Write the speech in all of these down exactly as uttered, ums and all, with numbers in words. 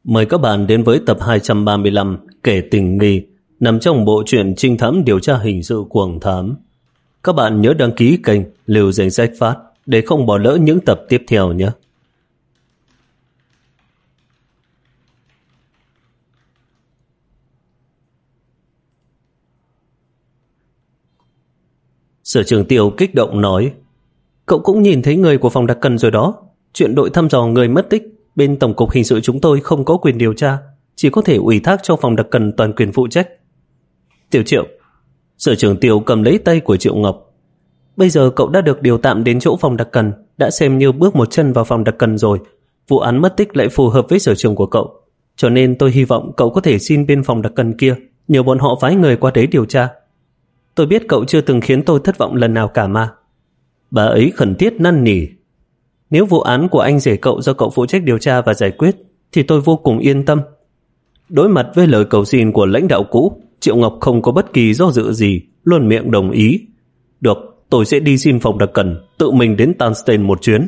Mời các bạn đến với tập hai trăm ba mươi lăm Kẻ tình nghi, nằm trong bộ truyện trinh thám điều tra hình sự Cuồng Thám. Các bạn nhớ đăng ký kênh Lưu Danh Sách Phát để không bỏ lỡ những tập tiếp theo nhé. Sở Trường Tiêu kích động nói: Cậu cũng nhìn thấy người của phòng đặc cần rồi đó. Chuyện đội thăm dò người mất tích, bên Tổng cục Hình sự chúng tôi không có quyền điều tra, chỉ có thể ủy thác cho phòng đặc cần toàn quyền phụ trách. Tiểu Triệu. Sở Trường Tiêu cầm lấy tay của Triệu Ngọc. Bây giờ cậu đã được điều tạm đến chỗ phòng đặc cần, đã xem như bước một chân vào phòng đặc cần rồi. Vụ án mất tích lại phù hợp với sở trường của cậu, cho nên tôi hy vọng cậu có thể xin bên phòng đặc cần kia, nhờ bọn họ phái người qua đấy điều tra. Tôi biết cậu chưa từng khiến tôi thất vọng lần nào cả mà. Bà ấy khẩn thiết năn nỉ. Nếu vụ án của anh rể cậu do cậu phụ trách điều tra và giải quyết, thì tôi vô cùng yên tâm. Đối mặt với lời cầu xin của lãnh đạo cũ, Triệu Ngọc không có bất kỳ do dự gì, luôn miệng đồng ý. Được, tôi sẽ đi xin phòng đặc cần, tự mình đến Tanstein một chuyến.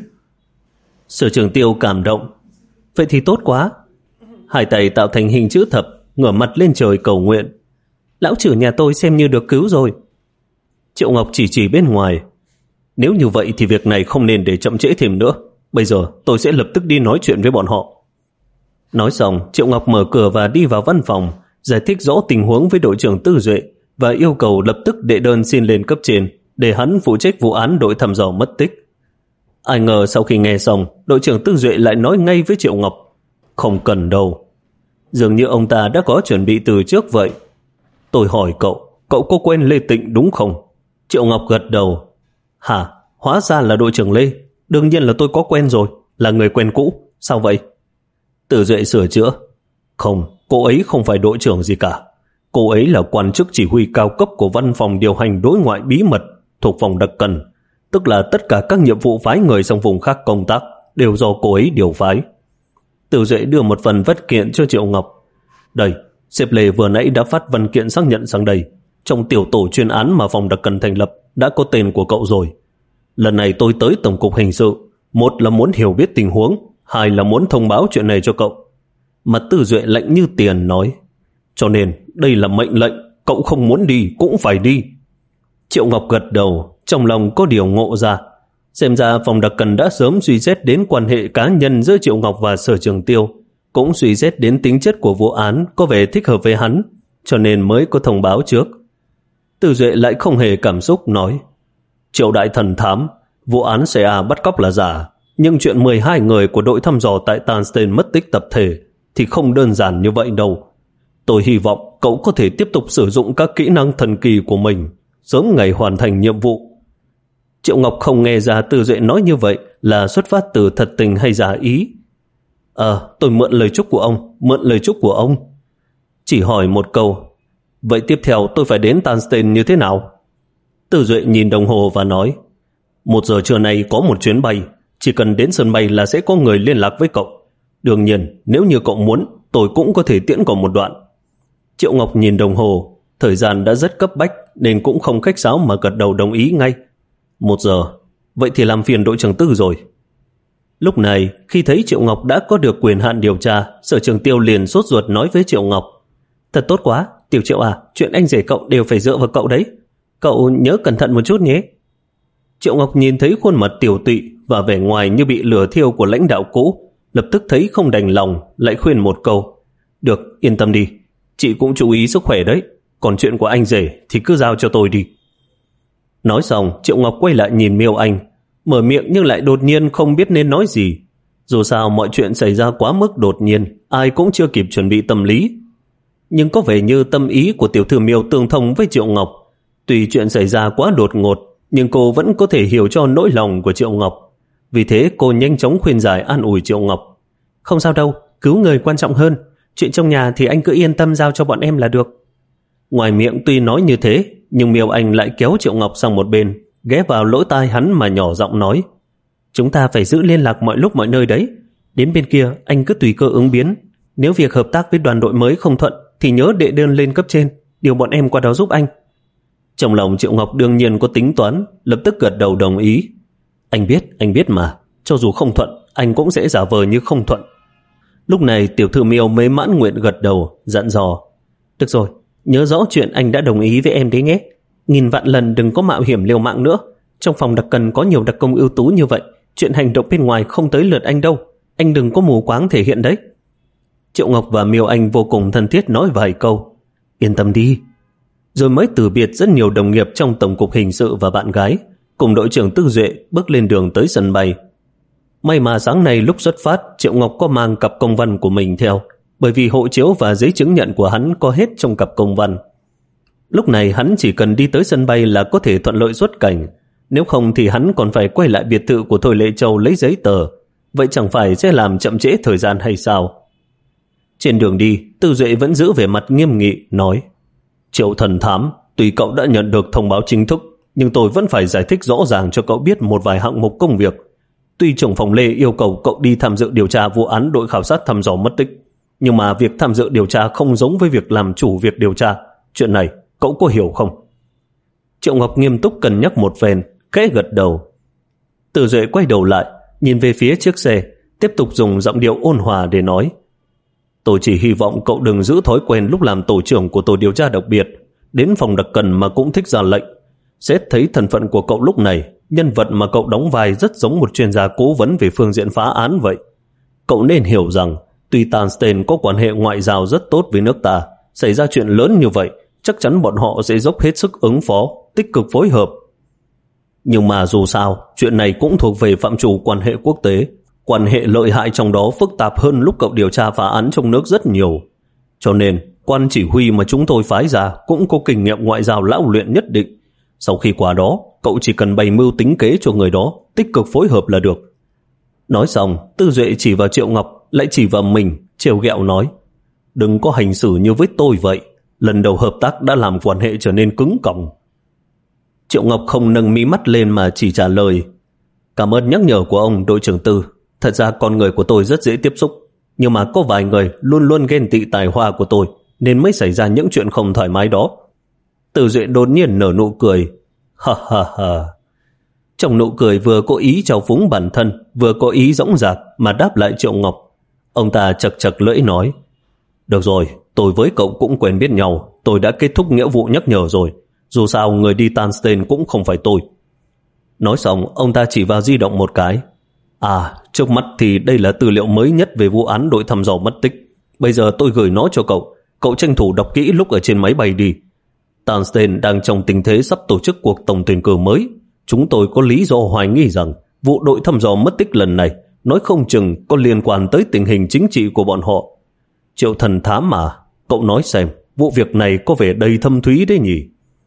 Sở Trường Tiêu cảm động. Vậy thì tốt quá. Hai tay tạo thành hình chữ thập, ngửa mặt lên trời cầu nguyện. Lão trưởng nhà tôi xem như được cứu rồi. Triệu Ngọc chỉ chỉ bên ngoài. Nếu như vậy thì việc này không nên để chậm trễ thêm nữa. Bây giờ tôi sẽ lập tức đi nói chuyện với bọn họ. Nói xong, Triệu Ngọc mở cửa và đi vào văn phòng, giải thích rõ tình huống với đội trưởng Tư Duệ và yêu cầu lập tức đệ đơn xin lên cấp trên để hắn phụ trách vụ án đội thăm dò mất tích. Ai ngờ sau khi nghe xong, đội trưởng Tư Duệ lại nói ngay với Triệu Ngọc: Không cần đâu. Dường như ông ta đã có chuẩn bị từ trước vậy. Tôi hỏi cậu, cậu có quen Lê Tịnh đúng không? Triệu Ngọc gật đầu. Hả? Hóa ra là đội trưởng Lê. Đương nhiên là tôi có quen rồi, là người quen cũ. Sao vậy? Tử Duệ sửa chữa. Không, cô ấy không phải đội trưởng gì cả. Cô ấy là quan chức chỉ huy cao cấp của văn phòng điều hành đối ngoại bí mật thuộc phòng đặc cần, tức là tất cả các nhiệm vụ phái người sang vùng khác công tác đều do cô ấy điều phái. Tử Duệ đưa một phần văn kiện cho Triệu Ngọc. Đây, sếp Lê vừa nãy đã phát văn kiện xác nhận sang đây. Trong tiểu tổ chuyên án mà phòng đặc cần thành lập đã có tên của cậu rồi. Lần này tôi tới Tổng cục Hình sự, một là muốn hiểu biết tình huống, hai là muốn thông báo chuyện này cho cậu. Mặt Tử Duệ lạnh như tiền nói: Cho nên đây là mệnh lệnh, cậu không muốn đi cũng phải đi. Triệu Ngọc gật đầu, trong lòng có điều ngộ ra. Xem ra phòng đặc cần đã sớm suy xét đến quan hệ cá nhân giữa Triệu Ngọc và Sở Trường Tiêu, cũng suy xét đến tính chất của vụ án có vẻ thích hợp với hắn, cho nên mới có thông báo trước. Tử Duệ lại không hề cảm xúc nói: Triệu đại thần thám, vụ án xê a bắt cóc là giả, nhưng chuyện mười hai người của đội thăm dò tại Tanstein mất tích tập thể thì không đơn giản như vậy đâu. Tôi hy vọng cậu có thể tiếp tục sử dụng các kỹ năng thần kỳ của mình, sớm ngày hoàn thành nhiệm vụ. Triệu Ngọc không nghe ra Tử Duệ nói như vậy là xuất phát từ thật tình hay giả ý. Ờ, tôi mượn lời chúc của ông, mượn lời chúc của ông. Chỉ hỏi một câu: Vậy tiếp theo tôi phải đến Tanstein như thế nào? Tử Duệ nhìn đồng hồ và nói: Một giờ trưa nay có một chuyến bay, chỉ cần đến sân bay là sẽ có người liên lạc với cậu. Đương nhiên, nếu như cậu muốn, tôi cũng có thể tiễn cậu một đoạn. Triệu Ngọc nhìn đồng hồ, thời gian đã rất cấp bách nên cũng không khách sáo mà gật đầu đồng ý ngay. Một giờ, vậy thì làm phiền đội trưởng Tư rồi. Lúc này, khi thấy Triệu Ngọc đã có được quyền hạn điều tra, Sở Trường Tiêu liền sốt ruột nói với Triệu Ngọc: Thật tốt quá, Tiểu Triệu à, chuyện anh rể cậu đều phải dựa vào cậu đấy. Cậu nhớ cẩn thận một chút nhé. Triệu Ngọc nhìn thấy khuôn mặt tiểu tụy và vẻ ngoài như bị lửa thiêu của lãnh đạo cũ, lập tức thấy không đành lòng, lại khuyên một câu: Được, yên tâm đi, chị cũng chú ý sức khỏe đấy, còn chuyện của anh rể thì cứ giao cho tôi đi. Nói xong, Triệu Ngọc quay lại nhìn Miêu Anh, mở miệng nhưng lại đột nhiên không biết nên nói gì. Dù sao mọi chuyện xảy ra quá mức đột nhiên, ai cũng chưa kịp chuẩn bị tâm lý. Nhưng có vẻ như tâm ý của tiểu thư Miêu tương thông với Triệu Ngọc. Tuy chuyện xảy ra quá đột ngột, nhưng cô vẫn có thể hiểu cho nỗi lòng của Triệu Ngọc. Vì thế cô nhanh chóng khuyên giải an ủi Triệu Ngọc: Không sao đâu, cứu người quan trọng hơn. Chuyện trong nhà thì anh cứ yên tâm giao cho bọn em là được. Ngoài miệng tuy nói như thế, nhưng Miêu Anh lại kéo Triệu Ngọc sang một bên, ghé vào lỗ tai hắn mà nhỏ giọng nói: Chúng ta phải giữ liên lạc mọi lúc mọi nơi đấy. Đến bên kia anh cứ tùy cơ ứng biến. Nếu việc hợp tác với đoàn đội mới không thuận thì nhớ đệ đơn lên cấp trên, điều bọn em qua đó giúp anh. Trong lòng Triệu Ngọc đương nhiên có tính toán, lập tức gật đầu đồng ý. Anh biết, anh biết mà, cho dù không thuận, anh cũng sẽ giả vờ như không thuận. Lúc này tiểu thư Miêu mới mãn nguyện gật đầu, dặn dò. Được rồi, nhớ rõ chuyện anh đã đồng ý với em đấy nhé. Nghìn vạn lần đừng có mạo hiểm liều mạng nữa. Trong phòng đặc cần có nhiều đặc công ưu tú như vậy, chuyện hành động bên ngoài không tới lượt anh đâu. Anh đừng có mù quáng thể hiện đấy. Triệu Ngọc và Miêu Anh vô cùng thân thiết nói vài câu. Yên tâm đi. Rồi mới từ biệt rất nhiều đồng nghiệp trong Tổng cục Hình sự và bạn gái, cùng đội trưởng Tư Duệ bước lên đường tới sân bay. May mà sáng nay lúc xuất phát, Triệu Ngọc có mang cặp công văn của mình theo, bởi vì hộ chiếu và giấy chứng nhận của hắn có hết trong cặp công văn. Lúc này hắn chỉ cần đi tới sân bay là có thể thuận lợi xuất cảnh, nếu không thì hắn còn phải quay lại biệt thự của Thôi Lệ Châu lấy giấy tờ, vậy chẳng phải sẽ làm chậm trễ thời gian hay sao? Trên đường đi, Tư Duệ vẫn giữ vẻ mặt nghiêm nghị, nói: Triệu thần thám, tuy cậu đã nhận được thông báo chính thức, nhưng tôi vẫn phải giải thích rõ ràng cho cậu biết một vài hạng mục công việc. Tuy trưởng phòng Lê yêu cầu cậu đi tham dự điều tra vụ án đội khảo sát thăm dò mất tích, nhưng mà việc tham dự điều tra không giống với việc làm chủ việc điều tra. Chuyện này cậu có hiểu không? Triệu Ngọc nghiêm túc cân nhắc một phen, khẽ gật đầu. Từ Duệ quay đầu lại, nhìn về phía chiếc xe, tiếp tục dùng giọng điệu ôn hòa để nói: Tôi chỉ hy vọng cậu đừng giữ thói quen lúc làm tổ trưởng của tổ điều tra đặc biệt, đến phòng đặc cần mà cũng thích ra lệnh. Xét thấy thân phận của cậu lúc này, nhân vật mà cậu đóng vai rất giống một chuyên gia cố vấn về phương diện phá án vậy. Cậu nên hiểu rằng, tuy Tanstein có quan hệ ngoại giao rất tốt với nước ta, xảy ra chuyện lớn như vậy, chắc chắn bọn họ sẽ dốc hết sức ứng phó, tích cực phối hợp. Nhưng mà dù sao, chuyện này cũng thuộc về phạm trù quan hệ quốc tế. Quan hệ lợi hại trong đó phức tạp hơn lúc cậu điều tra phá án trong nước rất nhiều. Cho nên, quan chỉ huy mà chúng tôi phái ra cũng có kinh nghiệm ngoại giao lão luyện nhất định. Sau khi qua đó, cậu chỉ cần bày mưu tính kế cho người đó, tích cực phối hợp là được. Nói xong, Tư Duệ chỉ vào Triệu Ngọc, lại chỉ vào mình, trêu ghẹo nói: Đừng có hành xử như với tôi vậy. Lần đầu hợp tác đã làm quan hệ trở nên cứng còng. Triệu Ngọc không nâng mí mắt lên mà chỉ trả lời: Cảm ơn nhắc nhở của ông, đội trưởng Tư. Thật ra con người của tôi rất dễ tiếp xúc, nhưng mà có vài người luôn luôn ghen tị tài hoa của tôi, nên mới xảy ra những chuyện không thoải mái đó. Từ Duệ đột nhiên nở nụ cười. Ha ha ha. Trong nụ cười vừa có ý trào phúng bản thân, vừa có ý dõng dạc mà đáp lại Triệu Ngọc. Ông ta chật chật lưỡi nói: Được rồi, tôi với cậu cũng quen biết nhau, tôi đã kết thúc nghĩa vụ nhắc nhở rồi. Dù sao người đi Tanstein cũng không phải tôi. Nói xong, ông ta chỉ vào di động một cái. À, trước mắt thì đây là tư liệu mới nhất về vụ án đội thăm dò mất tích. Bây giờ tôi gửi nó cho cậu. Cậu tranh thủ đọc kỹ lúc ở trên máy bay đi. Tanstein đang trong tình thế sắp tổ chức cuộc tổng tuyển cử mới. Chúng tôi có lý do hoài nghi rằng vụ đội thăm dò mất tích lần này nói không chừng có liên quan tới tình hình chính trị của bọn họ. Triệu thần thám mà, cậu nói xem, vụ việc này có vẻ đầy thâm thúy đấy nhỉ?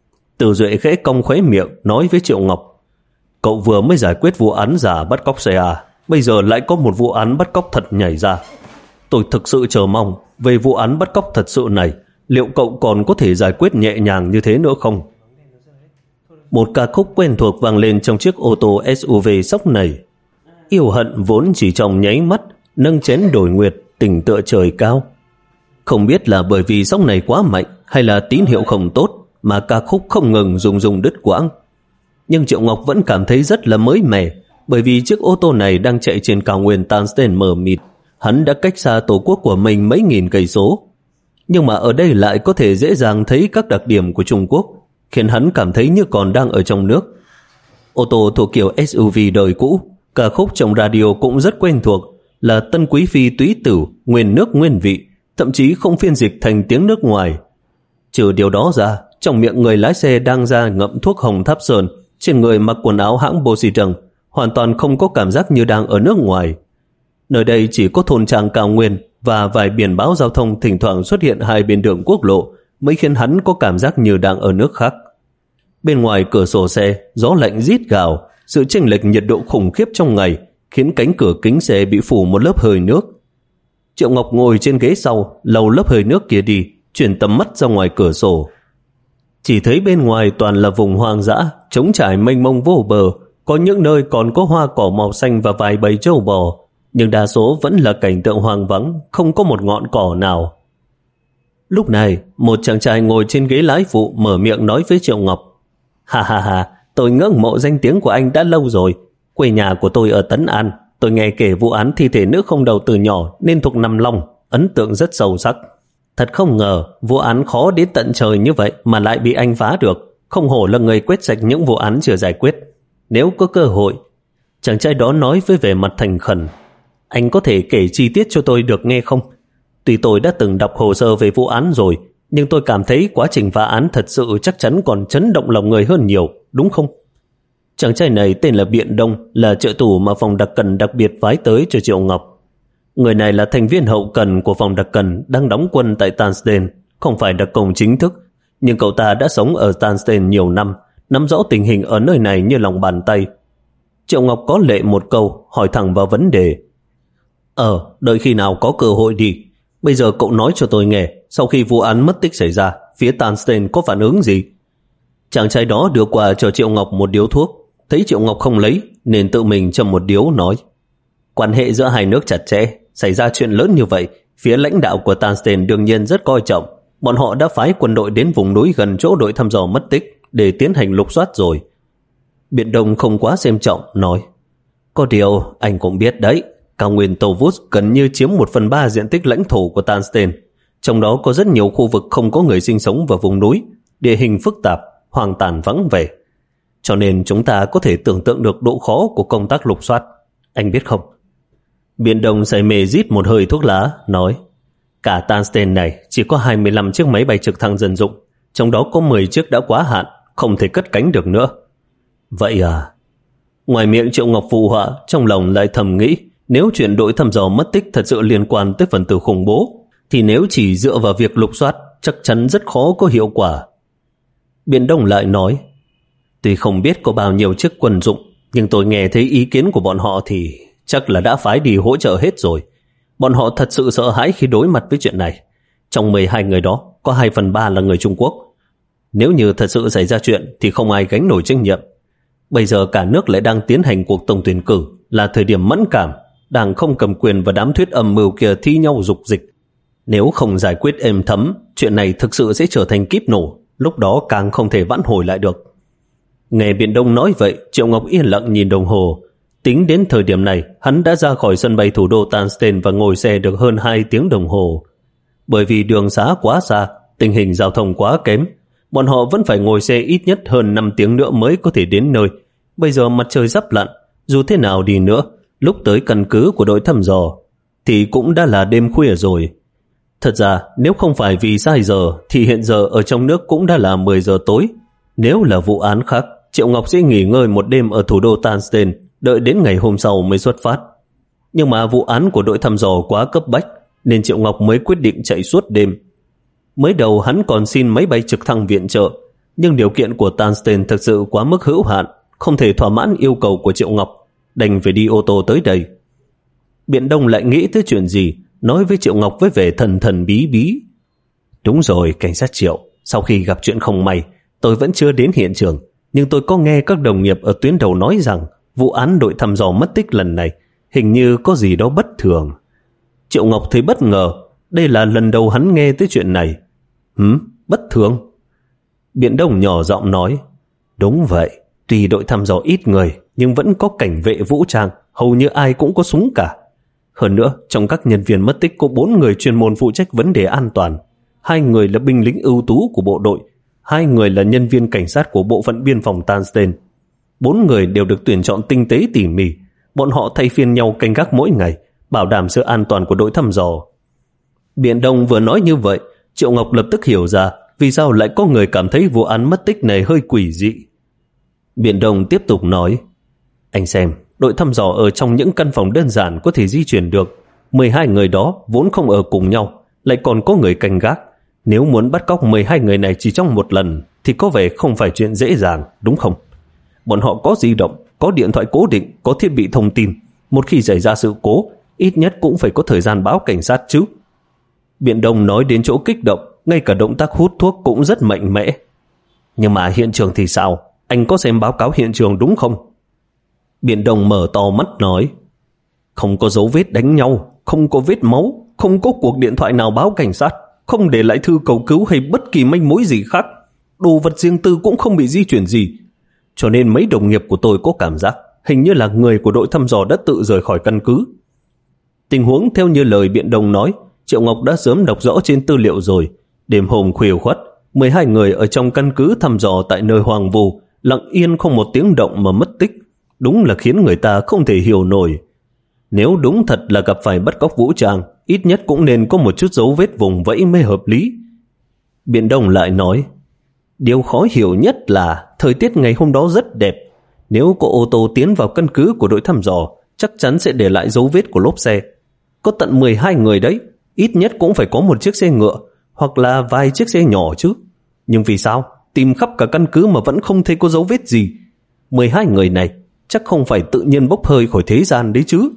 Từ Duệ khẽ cong khóe miệng nói với Triệu Ngọc: Cậu vừa mới giải quyết vụ án giả bắt cóc xe à, bây giờ lại có một vụ án bắt cóc thật nhảy ra. Tôi thực sự chờ mong về vụ án bắt cóc thật sự này, liệu cậu còn có thể giải quyết nhẹ nhàng như thế nữa không? Một ca khúc quen thuộc vang lên trong chiếc ô tô ét u vê sóc này. Yêu hận vốn chỉ trong nháy mắt, nâng chén đổi nguyệt, tình tựa trời cao. Không biết là bởi vì sóng này quá mạnh hay là tín hiệu không tốt mà ca khúc không ngừng rung rung đứt quãng. Nhưng Triệu Ngọc vẫn cảm thấy rất là mới mẻ, bởi vì chiếc ô tô này đang chạy trên cao nguyên Tanstein mờ mịt. Hắn đã cách xa tổ quốc của mình mấy nghìn cây số, nhưng mà ở đây lại có thể dễ dàng thấy các đặc điểm của Trung Quốc, khiến hắn cảm thấy như còn đang ở trong nước. Ô tô thuộc kiểu ét u vê đời cũ, ca khúc trong radio cũng rất quen thuộc, là Tân Quý Phi túy tử, nguyên nước nguyên vị, thậm chí không phiên dịch thành tiếng nước ngoài. Trừ điều đó ra, trong miệng người lái xe đang ra ngậm thuốc hồng Tháp Sơn, trên người mặc quần áo hãng Boston, hoàn toàn không có cảm giác như đang ở nước ngoài. Nơi đây chỉ có thôn trang cao nguyên và vài biển báo giao thông thỉnh thoảng xuất hiện hai bên đường quốc lộ mới khiến hắn có cảm giác như đang ở nước khác. Bên ngoài cửa sổ xe, gió lạnh rít gào, sự chênh lệch nhiệt độ khủng khiếp trong ngày khiến cánh cửa kính xe bị phủ một lớp hơi nước. Triệu Ngọc ngồi trên ghế sau, lau lớp hơi nước kia đi, chuyển tầm mắt ra ngoài cửa sổ. Chỉ thấy bên ngoài toàn là vùng hoang dã, trống trải mênh mông vô bờ, có những nơi còn có hoa cỏ màu xanh và vài bầy trâu bò, nhưng đa số vẫn là cảnh tượng hoang vắng, không có một ngọn cỏ nào. Lúc này, một chàng trai ngồi trên ghế lái phụ mở miệng nói với Triệu Ngọc: Ha ha ha, tôi ngưỡng mộ danh tiếng của anh đã lâu rồi. Quê nhà của tôi ở Tấn An, Tôi nghe kể vụ án thi thể nữ không đầu từ nhỏ nên thuộc nằm lòng, ấn tượng rất sâu sắc. Thật không ngờ vụ án khó đến tận trời như vậy mà lại bị anh phá được. Không hổ là người quét sạch những vụ án chưa giải quyết. Nếu có cơ hội, chàng trai đó nói với vẻ mặt thành khẩn, anh có thể kể chi tiết cho tôi được nghe không? Tuy tôi đã từng đọc hồ sơ về vụ án rồi, nhưng tôi cảm thấy quá trình phá án thật sự chắc chắn còn chấn động lòng người hơn nhiều, đúng không? Chàng trai này tên là Biện Đông, là trợ thủ mà phòng đặc cần đặc biệt phái tới cho Triệu Ngọc. Người này là thành viên hậu cần của phòng đặc cần đang đóng quân tại Tanstein, không phải đặc công chính thức, nhưng cậu ta đã sống ở Tanstein nhiều năm, nắm rõ tình hình ở nơi này như lòng bàn tay. Triệu Ngọc có lệ một câu, hỏi thẳng vào vấn đề. Ờ, đợi khi nào có cơ hội đi. Bây giờ cậu nói cho tôi nghe, sau khi vụ án mất tích xảy ra, phía Tanstein có phản ứng gì? Chàng trai đó đưa qua cho Triệu Ngọc một điếu thuốc, thấy Triệu Ngọc không lấy nên tự mình châm một điếu nói. Quan hệ giữa hai nước chặt chẽ, xảy ra chuyện lớn như vậy, phía lãnh đạo của Tanstein đương nhiên rất coi trọng. Bọn họ đã phái quân đội đến vùng núi gần chỗ đội thăm dò mất tích để tiến hành lục soát rồi. Biện Đông không quá xem trọng, nói. Có điều, anh cũng biết đấy, cao nguyên Tovus gần như chiếm một phần ba diện tích lãnh thổ của Tanstein. Trong đó có rất nhiều khu vực không có người sinh sống vào vùng núi, địa hình phức tạp, hoang tàn vắng vẻ. Cho nên chúng ta có thể tưởng tượng được độ khó của công tác lục soát. Anh biết không? Biện Đông say mê rít một hơi thuốc lá, nói. Cả Tanstein này chỉ có hai mươi lăm chiếc máy bay trực thăng dân dụng, trong đó có mười chiếc đã quá hạn, không thể cất cánh được nữa. Vậy à? Ngoài miệng Triệu Ngọc phụ họa, trong lòng lại thầm nghĩ, nếu chuyện đội thăm dò mất tích thật sự liên quan tới phần tử khủng bố, thì nếu chỉ dựa vào việc lục soát, chắc chắn rất khó có hiệu quả. Biện Đông lại nói, tuy không biết có bao nhiêu chiếc quân dụng, nhưng tôi nghe thấy ý kiến của bọn họ thì chắc là đã phái đi hỗ trợ hết rồi. Bọn họ thật sự sợ hãi khi đối mặt với chuyện này. Trong mười hai người đó, có hai phần ba là người Trung Quốc. Nếu như thật sự xảy ra chuyện thì không ai gánh nổi trách nhiệm. Bây giờ cả nước lại đang tiến hành cuộc tổng tuyển cử, là thời điểm mẫn cảm, đảng không cầm quyền và đám thuyết âm mưu kia thi nhau dục dịch. Nếu không giải quyết êm thấm, chuyện này thực sự sẽ trở thành kíp nổ, lúc đó càng không thể vãn hồi lại được. Nghe Biện Đông nói vậy, Triệu Ngọc yên lặng nhìn đồng hồ. Tính đến thời điểm này, hắn đã ra khỏi sân bay thủ đô Tanstein và ngồi xe được hơn hai tiếng đồng hồ. Bởi vì đường xá quá xa, tình hình giao thông quá kém, bọn họ vẫn phải ngồi xe ít nhất hơn năm tiếng nữa mới có thể đến nơi. Bây giờ mặt trời sắp lặn, dù thế nào đi nữa, lúc tới căn cứ của đội thăm dò thì cũng đã là đêm khuya rồi. Thật ra, nếu không phải vì sai giờ thì hiện giờ ở trong nước cũng đã là mười giờ tối. Nếu là vụ án khác, Triệu Ngọc sẽ nghỉ ngơi một đêm ở thủ đô Tanstein, đợi đến ngày hôm sau mới xuất phát. Nhưng mà vụ án của đội thăm dò quá cấp bách, nên Triệu Ngọc mới quyết định chạy suốt đêm. Mới đầu hắn còn xin máy bay trực thăng viện trợ, nhưng điều kiện của Tanstein thực sự quá mức hữu hạn, không thể thỏa mãn yêu cầu của Triệu Ngọc, đành phải đi ô tô tới đây. Biện Đông lại nghĩ tới chuyện gì, nói với Triệu Ngọc với vẻ thần thần bí bí. Đúng rồi, cảnh sát Triệu, sau khi gặp chuyện không may, tôi vẫn chưa đến hiện trường, nhưng tôi có nghe các đồng nghiệp ở tuyến đầu nói rằng vụ án đội thăm dò mất tích lần này hình như có gì đó bất thường. Triệu Ngọc thấy bất ngờ, đây là lần đầu hắn nghe tới chuyện này. Hửm, bất thường? Biện Đông nhỏ giọng nói, đúng vậy, tuy đội thăm dò ít người nhưng vẫn có cảnh vệ vũ trang, hầu như ai cũng có súng cả. Hơn nữa, trong các nhân viên mất tích có bốn người chuyên môn phụ trách vấn đề an toàn, hai người là binh lính ưu tú của bộ đội, hai người là nhân viên cảnh sát của bộ phận biên phòng Tanstein. Bốn người đều được tuyển chọn tinh tế tỉ mỉ, bọn họ thay phiên nhau canh gác mỗi ngày, bảo đảm sự an toàn của đội thăm dò. Biện Đông vừa nói như vậy, Triệu Ngọc lập tức hiểu ra vì sao lại có người cảm thấy vụ án mất tích này hơi quỷ dị. Biện Đông tiếp tục nói, anh xem, đội thăm dò ở trong những căn phòng đơn giản có thể di chuyển được. mười hai người đó vốn không ở cùng nhau, lại còn có người canh gác. Nếu muốn bắt cóc mười hai người này chỉ trong một lần thì có vẻ không phải chuyện dễ dàng, đúng không? Bọn họ có di động, có điện thoại cố định, có thiết bị thông tin. Một khi xảy ra sự cố, ít nhất cũng phải có thời gian báo cảnh sát chứ. Biện Đông nói đến chỗ kích động, ngay cả động tác hút thuốc cũng rất mạnh mẽ. Nhưng mà hiện trường thì sao? Anh có xem báo cáo hiện trường đúng không? Biện Đông mở to mắt nói, không có dấu vết đánh nhau, không có vết máu, không có cuộc điện thoại nào báo cảnh sát, không để lại thư cầu cứu hay bất kỳ manh mối gì khác. Đồ vật riêng tư cũng không bị di chuyển gì. Cho nên mấy đồng nghiệp của tôi có cảm giác hình như là người của đội thăm dò đã tự rời khỏi căn cứ. Tình huống theo như lời Biện Đông nói, Triệu Ngọc đã sớm đọc rõ trên tư liệu rồi. Đêm hôm khuya khoắt, mười hai người ở trong căn cứ thăm dò tại nơi hoang vu, lặng yên không một tiếng động mà mất tích. Đúng là khiến người ta không thể hiểu nổi. Nếu đúng thật là gặp phải bắt cóc vũ trang, ít nhất cũng nên có một chút dấu vết vùng vẫy mới hợp lý. Biện Đông lại nói, điều khó hiểu nhất là thời tiết ngày hôm đó rất đẹp. Nếu có ô tô tiến vào căn cứ của đội thăm dò, chắc chắn sẽ để lại dấu vết của lốp xe. Có tận mười hai người đấy, ít nhất cũng phải có một chiếc xe ngựa, hoặc là vài chiếc xe nhỏ chứ. Nhưng vì sao tìm khắp cả căn cứ mà vẫn không thấy có dấu vết gì? mười hai người này chắc không phải tự nhiên bốc hơi khỏi thế gian đấy chứ.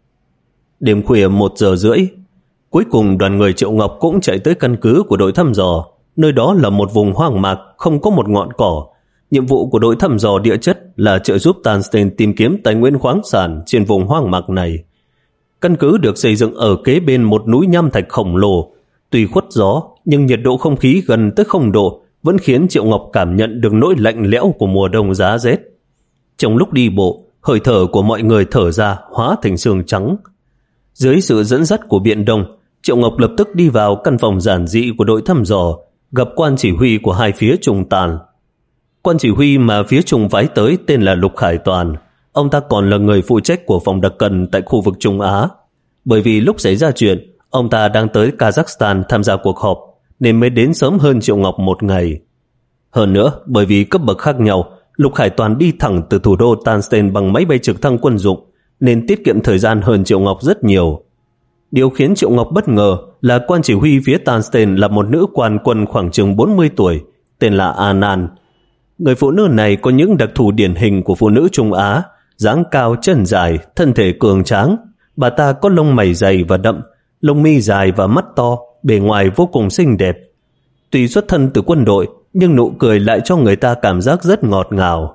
Đêm khuya một giờ rưỡi, cuối cùng đoàn người Triệu Ngọc cũng chạy tới căn cứ của đội thăm dò. Nơi đó là một vùng hoang mạc, không có một ngọn cỏ. Nhiệm vụ của đội thăm dò địa chất là trợ giúp Tanstein tìm kiếm tài nguyên khoáng sản trên vùng hoang mạc này. Căn cứ được xây dựng ở kế bên một núi nham thạch khổng lồ. Tuy khuất gió, nhưng nhiệt độ không khí gần tới không độ vẫn khiến Triệu Ngọc cảm nhận được nỗi lạnh lẽo của mùa đông giá rét. Trong lúc đi bộ, hơi thở của mọi người thở ra hóa thành sương trắng. Dưới sự dẫn dắt của Biện Đông, Triệu Ngọc lập tức đi vào căn phòng giản dị của đội thăm dò, gặp quan chỉ huy của hai phía trùng tàn. Quan chỉ huy mà phía trùng phái tới tên là Lục Khải Toàn. Ông ta còn là người phụ trách của phòng đặc cần tại khu vực Trung Á. Bởi vì lúc xảy ra chuyện, ông ta đang tới Kazakhstan tham gia cuộc họp, nên mới đến sớm hơn Triệu Ngọc một ngày. Hơn nữa, bởi vì cấp bậc khác nhau, Lục Khải Toàn đi thẳng từ thủ đô Tanstein bằng máy bay trực thăng quân dụng, nên tiết kiệm thời gian hơn Triệu Ngọc rất nhiều. Điều khiến Triệu Ngọc bất ngờ là quan chỉ huy phía Tanstein là một nữ quan quân khoảng chừng bốn mươi tuổi, tên là Anan. Người phụ nữ này có những đặc thù điển hình của phụ nữ Trung Á, dáng cao chân dài, thân thể cường tráng. Bà ta có lông mày dày và đậm, lông mi dài và mắt to, bề ngoài vô cùng xinh đẹp. Tuy xuất thân từ quân đội, nhưng nụ cười lại cho người ta cảm giác rất ngọt ngào.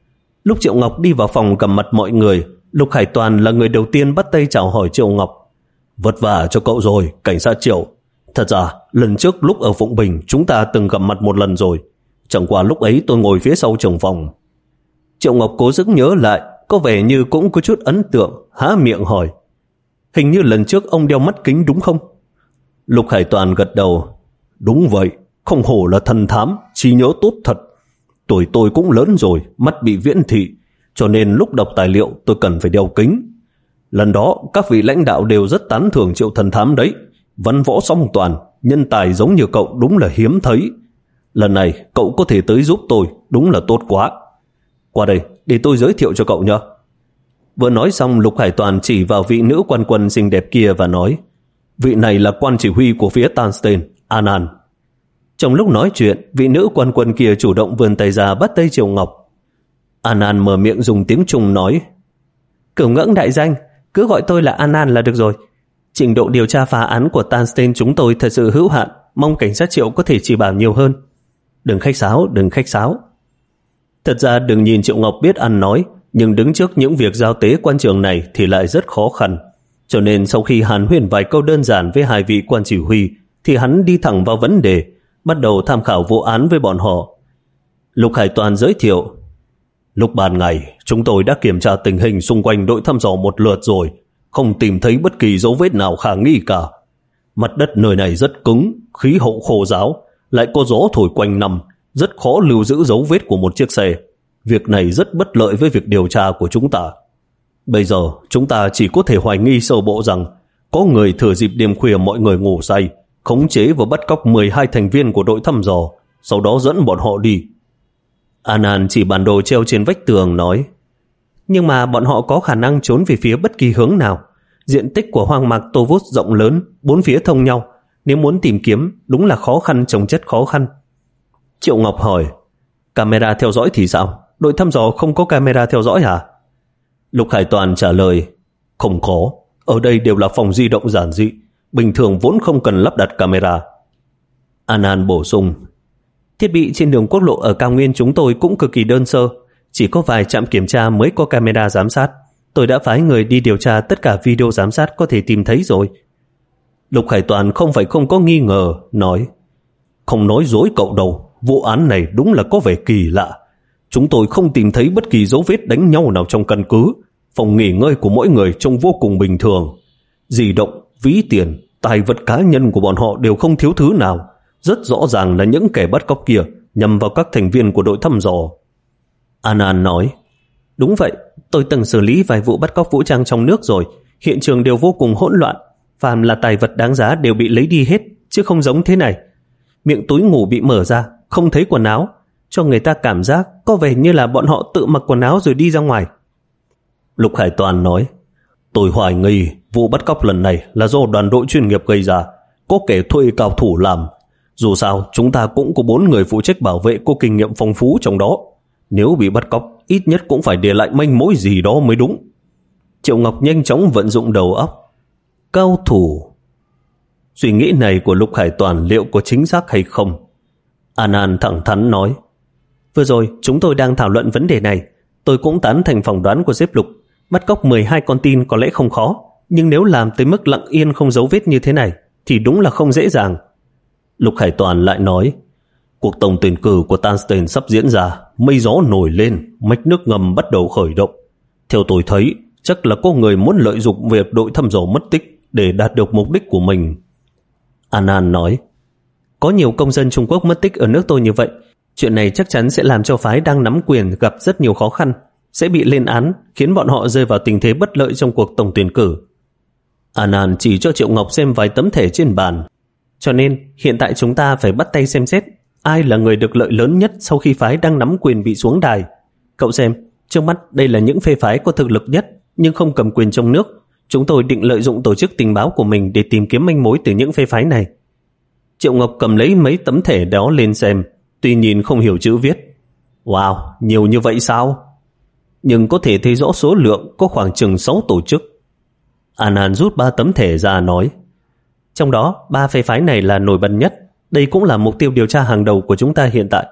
Lúc Triệu Ngọc đi vào phòng gặp mặt mọi người, Lục Khải Toàn là người đầu tiên bắt tay chào hỏi Triệu Ngọc. Vất vả cho cậu rồi, cảnh sát Triệu. Thật ra, lần trước lúc ở Phụng Bình chúng ta từng gặp mặt một lần rồi. Chẳng qua lúc ấy tôi ngồi phía sau trưởng phòng. Triệu Ngọc cố sức nhớ lại, có vẻ như cũng có chút ấn tượng, há miệng hỏi. Hình như lần trước ông đeo mắt kính đúng không? Lục Khải Toàn gật đầu. Đúng vậy, không hổ là thần thám, trí nhớ tốt thật. Tuổi tôi cũng lớn rồi, mắt bị viễn thị, cho nên lúc đọc tài liệu tôi cần phải đeo kính. Lần đó các vị lãnh đạo đều rất tán thưởng Triệu thần thám đấy. Văn võ song toàn, nhân tài giống như cậu đúng là hiếm thấy. Lần này cậu có thể tới giúp tôi, đúng là tốt quá. Qua đây, để tôi giới thiệu cho cậu nhé. Vừa nói xong, Lục Hải Toàn chỉ vào vị nữ quan quân xinh đẹp kia và nói, vị này là quan chỉ huy của phía Tanstein, Anan. Trong lúc nói chuyện, vị nữ quan quân kia chủ động vươn tay ra bắt tay Triệu Ngọc. Anan mở miệng dùng tiếng Trung nói, cửu ngưỡng đại danh, cứ gọi tôi là Anan là được rồi. Trình độ điều tra phá án của Tanstein chúng tôi thật sự hữu hạn, mong cảnh sát Triệu có thể chỉ bảo nhiều hơn. Đừng khách sáo, đừng khách sáo. Thật ra đừng nhìn Triệu Ngọc biết ăn nói, nhưng đứng trước những việc giao tế quan trường này thì lại rất khó khăn. Cho nên sau khi hàn huyên vài câu đơn giản với hai vị quan chỉ huy, thì hắn đi thẳng vào vấn đề, bắt đầu tham khảo vụ án với bọn họ. Lục Hải Toàn giới thiệu, lúc ban ngày chúng tôi đã kiểm tra tình hình xung quanh đội thăm dò một lượt rồi, không tìm thấy bất kỳ dấu vết nào khả nghi cả. Mặt đất nơi này rất cứng, khí hậu khô ráo, lại có gió thổi quanh năm, rất khó lưu giữ dấu vết của một chiếc xe. Việc này rất bất lợi với việc điều tra của chúng ta. Bây giờ chúng ta chỉ có thể hoài nghi sơ bộ rằng có người thừa dịp đêm khuya mọi người ngủ say, khống chế và bắt cóc mười hai thành viên của đội thăm dò, sau đó dẫn bọn họ đi. Anan chỉ bản đồ treo trên vách tường nói, nhưng mà bọn họ có khả năng trốn về phía bất kỳ hướng nào. Diện tích của hoang mạc Tovus rộng lớn, bốn phía thông nhau, nếu muốn tìm kiếm đúng là khó khăn chồng chất khó khăn. Triệu Ngọc hỏi, camera theo dõi thì sao? Đội thăm dò không có camera theo dõi hả? Lục Hải Toàn trả lời, không có, ở đây đều là phòng di động giản dị, bình thường vốn không cần lắp đặt camera. Anan bổ sung, thiết bị trên đường quốc lộ ở cao nguyên chúng tôi cũng cực kỳ đơn sơ, chỉ có vài trạm kiểm tra mới có camera giám sát. Tôi đã phái người đi điều tra tất cả video giám sát có thể tìm thấy rồi. Lục Hải Toàn không phải không có nghi ngờ, nói, không nói dối cậu đâu, vụ án này đúng là có vẻ kỳ lạ. chúng tôi không tìm thấy bất kỳ dấu vết đánh nhau nào trong căn cứ. Phòng nghỉ ngơi của mỗi người trông vô cùng bình thường. Di động, ví tiền, tài vật cá nhân của bọn họ đều không thiếu thứ nào. Rất rõ ràng là những kẻ bắt cóc kia nhằm vào các thành viên của đội thăm dò. Anan nói, đúng vậy, tôi từng xử lý vài vụ bắt cóc vũ trang trong nước rồi. Hiện trường đều vô cùng hỗn loạn. Phàm là tài vật đáng giá đều bị lấy đi hết, chứ không giống thế này. Miệng túi ngủ bị mở ra, không thấy quần áo, cho người ta cảm giác có vẻ như là bọn họ tự mặc quần áo rồi đi ra ngoài. Lục Hải Toàn nói, tôi hoài nghi vụ bắt cóc lần này là do đoàn đội chuyên nghiệp gây ra, có kẻ thuê cao thủ làm. Dù sao, chúng ta cũng có bốn người phụ trách bảo vệ có kinh nghiệm phong phú trong đó. Nếu bị bắt cóc, ít nhất cũng phải để lại manh mối gì đó mới đúng. Triệu Ngọc nhanh chóng vận dụng đầu óc. Cao thủ. Suy nghĩ này của Lục Hải Toàn liệu có chính xác hay không? Anan thẳng thắn nói, vừa rồi chúng tôi đang thảo luận vấn đề này. Tôi cũng tán thành phỏng đoán của sếp Lục. Bắt cóc mười hai con tin có lẽ không khó, nhưng nếu làm tới mức lặng yên không dấu vết như thế này thì đúng là không dễ dàng. Lục Hải Toàn lại nói, cuộc tổng tuyển cử của Tanstein sắp diễn ra, mây gió nổi lên, mạch nước ngầm bắt đầu khởi động. Theo tôi thấy, chắc là có người muốn lợi dụng việc đội thăm dò mất tích để đạt được mục đích của mình. Anan nói, có nhiều công dân Trung Quốc mất tích ở nước tôi như vậy. Chuyện này chắc chắn sẽ làm cho phái đang nắm quyền gặp rất nhiều khó khăn, sẽ bị lên án, khiến bọn họ rơi vào tình thế bất lợi trong cuộc tổng tuyển cử. Anan chỉ cho Triệu Ngọc xem vài tấm thẻ trên bàn. Cho nên hiện tại chúng ta phải bắt tay xem xét ai là người được lợi lớn nhất sau khi phái đang nắm quyền bị xuống đài. Cậu xem, trước mắt đây là những phê phái có thực lực nhất nhưng không cầm quyền trong nước. Chúng tôi định lợi dụng tổ chức tình báo của mình để tìm kiếm manh mối từ những phê phái này. Triệu Ngọc cầm lấy mấy tấm thẻ đó lên xem, tuy nhìn không hiểu chữ viết. Wow, nhiều như vậy sao? Nhưng có thể thấy rõ số lượng, có khoảng chừng sáu tổ chức. Anan rút ba tấm thẻ ra nói, trong đó ba phái phái này là nổi bật nhất. Đây cũng là mục tiêu điều tra hàng đầu của chúng ta hiện tại.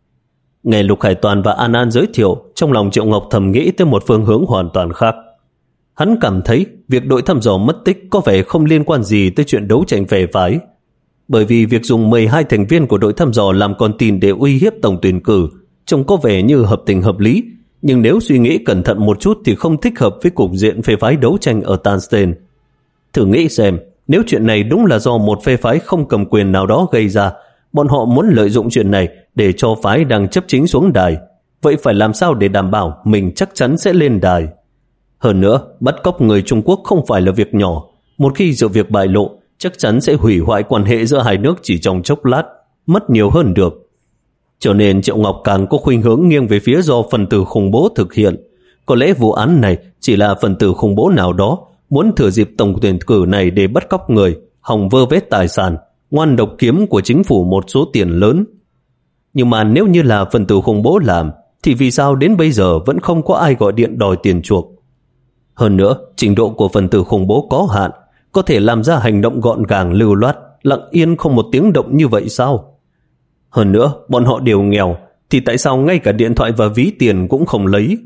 Nghe Lục Hải Toàn và Anan giới thiệu, trong lòng Triệu Ngọc thầm nghĩ tới một phương hướng hoàn toàn khác. Hắn cảm thấy việc đội thăm dò mất tích có vẻ không liên quan gì tới chuyện đấu tranh phe phái. Bởi vì việc dùng mười hai thành viên của đội thăm dò làm con tin để uy hiếp tổng tuyển cử trông có vẻ như hợp tình hợp lý, nhưng nếu suy nghĩ cẩn thận một chút thì không thích hợp với cục diện phe phái đấu tranh ở Tanstein. Thử nghĩ xem, nếu chuyện này đúng là do một phe phái không cầm quyền nào đó gây ra, bọn họ muốn lợi dụng chuyện này để cho phái đang chấp chính xuống đài, vậy phải làm sao để đảm bảo mình chắc chắn sẽ lên đài? Hơn nữa, bắt cóc người Trung Quốc không phải là việc nhỏ. Một khi sự việc bại lộ, chắc chắn sẽ hủy hoại quan hệ giữa hai nước chỉ trong chốc lát, mất nhiều hơn được. Cho nên Triệu Ngọc càng có khuynh hướng nghiêng về phía do phần tử khủng bố thực hiện. Có lẽ vụ án này chỉ là phần tử khủng bố nào đó muốn thừa dịp tổng tuyển cử này để bắt cóc người, hòng vơ vét tài sản, ngoan độc kiếm của chính phủ một số tiền lớn. Nhưng mà nếu như là phần tử khủng bố làm, thì vì sao đến bây giờ vẫn không có ai gọi điện đòi tiền chuộc? Hơn nữa, trình độ của phần tử khủng bố có hạn, có thể làm ra hành động gọn gàng lưu loát, lặng yên không một tiếng động như vậy sao? Hơn nữa, bọn họ đều nghèo, thì tại sao ngay cả điện thoại và ví tiền cũng không lấy?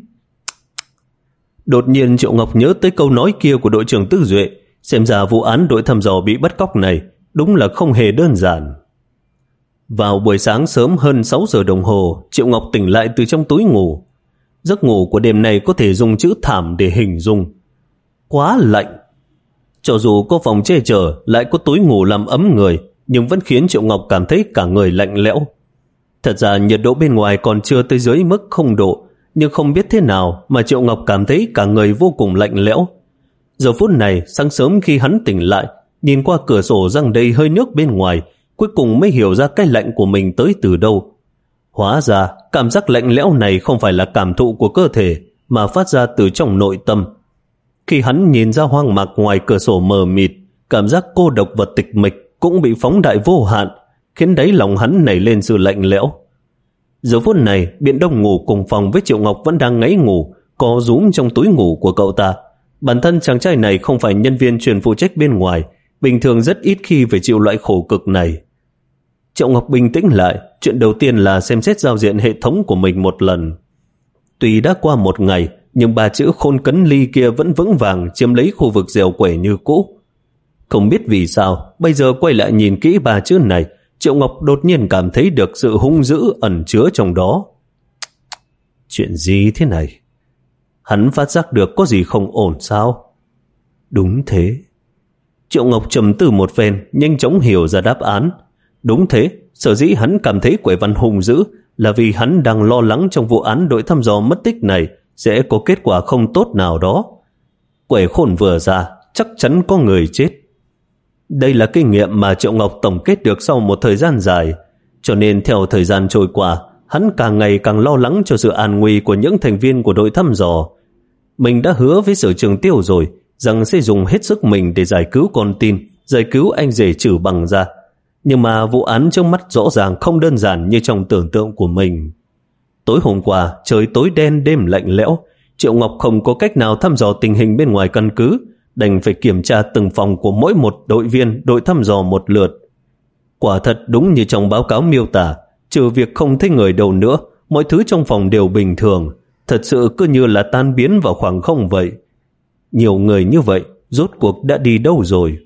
Đột nhiên Triệu Ngọc nhớ tới câu nói kia của đội trưởng Tư Duệ, xem ra vụ án đội thăm dò bị bắt cóc này đúng là không hề đơn giản. Vào buổi sáng sớm hơn sáu giờ đồng hồ, Triệu Ngọc tỉnh lại từ trong túi ngủ. Giấc ngủ của đêm này có thể dùng chữ thảm để hình dung. Quá lạnh. Cho dù có phòng che chở, lại có túi ngủ làm ấm người, nhưng vẫn khiến Triệu Ngọc cảm thấy cả người lạnh lẽo. Thật ra nhiệt độ bên ngoài còn chưa tới dưới mức không độ, nhưng không biết thế nào mà Triệu Ngọc cảm thấy cả người vô cùng lạnh lẽo. Giờ phút này, sáng sớm khi hắn tỉnh lại, nhìn qua cửa sổ răng đầy hơi nước bên ngoài, cuối cùng mới hiểu ra cái lạnh của mình tới từ đâu. Hóa ra, cảm giác lạnh lẽo này không phải là cảm thụ của cơ thể, mà phát ra từ trong nội tâm. Khi hắn nhìn ra hoang mạc ngoài cửa sổ mờ mịt, cảm giác cô độc và tịch mịch cũng bị phóng đại vô hạn, khiến đáy lòng hắn nảy lên sự lạnh lẽo. Giờ phút này, Biện Đông ngủ cùng phòng với Triệu Ngọc vẫn đang ngáy ngủ, co rúm trong túi ngủ của cậu ta. Bản thân chàng trai này không phải nhân viên truyền phụ trách bên ngoài, bình thường rất ít khi phải chịu loại khổ cực này. Triệu Ngọc bình tĩnh lại, chuyện đầu tiên là xem xét giao diện hệ thống của mình một lần. Tuy đã qua một ngày, nhưng ba chữ Khôn Cấn Ly kia vẫn vững vàng chiếm lấy khu vực dẻo quẻ như cũ. Không biết vì sao, bây giờ quay lại nhìn kỹ ba chữ này, Triệu Ngọc đột nhiên cảm thấy được sự hung dữ ẩn chứa trong đó. Chuyện gì thế này? Hắn phát giác được có gì không ổn sao? Đúng thế. Triệu Ngọc trầm tư một phen, nhanh chóng hiểu ra đáp án. Đúng thế, sở dĩ hắn cảm thấy Quẻ Văn hung dữ là vì hắn đang lo lắng trong vụ án đội thăm dò mất tích này sẽ có kết quả không tốt nào đó. Quẻ khôn vừa ra, chắc chắn có người chết. Đây là kinh nghiệm mà Triệu Ngọc tổng kết được sau một thời gian dài, cho nên theo thời gian trôi qua, hắn càng ngày càng lo lắng cho sự an nguy của những thành viên của đội thăm dò. Mình đã hứa với Sở Trường Tiêu rồi rằng sẽ dùng hết sức mình để giải cứu con tin, giải cứu anh rể Trử Bằng ra. Nhưng mà vụ án trước mắt rõ ràng không đơn giản như trong tưởng tượng của mình. Tối hôm qua, trời tối đen đêm lạnh lẽo, Triệu Ngọc không có cách nào thăm dò tình hình bên ngoài căn cứ, đành phải kiểm tra từng phòng của mỗi một đội viên đội thăm dò một lượt. Quả thật đúng như trong báo cáo miêu tả, trừ việc không thấy người đâu nữa, mọi thứ trong phòng đều bình thường, thật sự cứ như là tan biến vào khoảng không vậy. Nhiều người như vậy, rốt cuộc đã đi đâu rồi?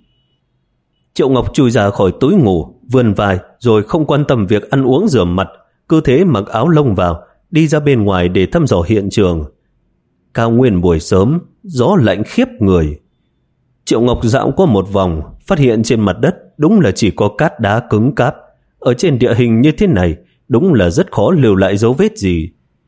Triệu Ngọc chui ra khỏi túi ngủ, vươn vai, rồi không quan tâm việc ăn uống rửa mặt, cứ thế mặc áo lông vào, đi ra bên ngoài để thăm dò hiện trường. Cao nguyên buổi sớm, gió lạnh khiếp người. Triệu Ngọc dạo qua một vòng, phát hiện trên mặt đất đúng là chỉ có cát đá cứng cáp. Ở trên địa hình như thế này, đúng là rất khó lưu lại dấu vết gì.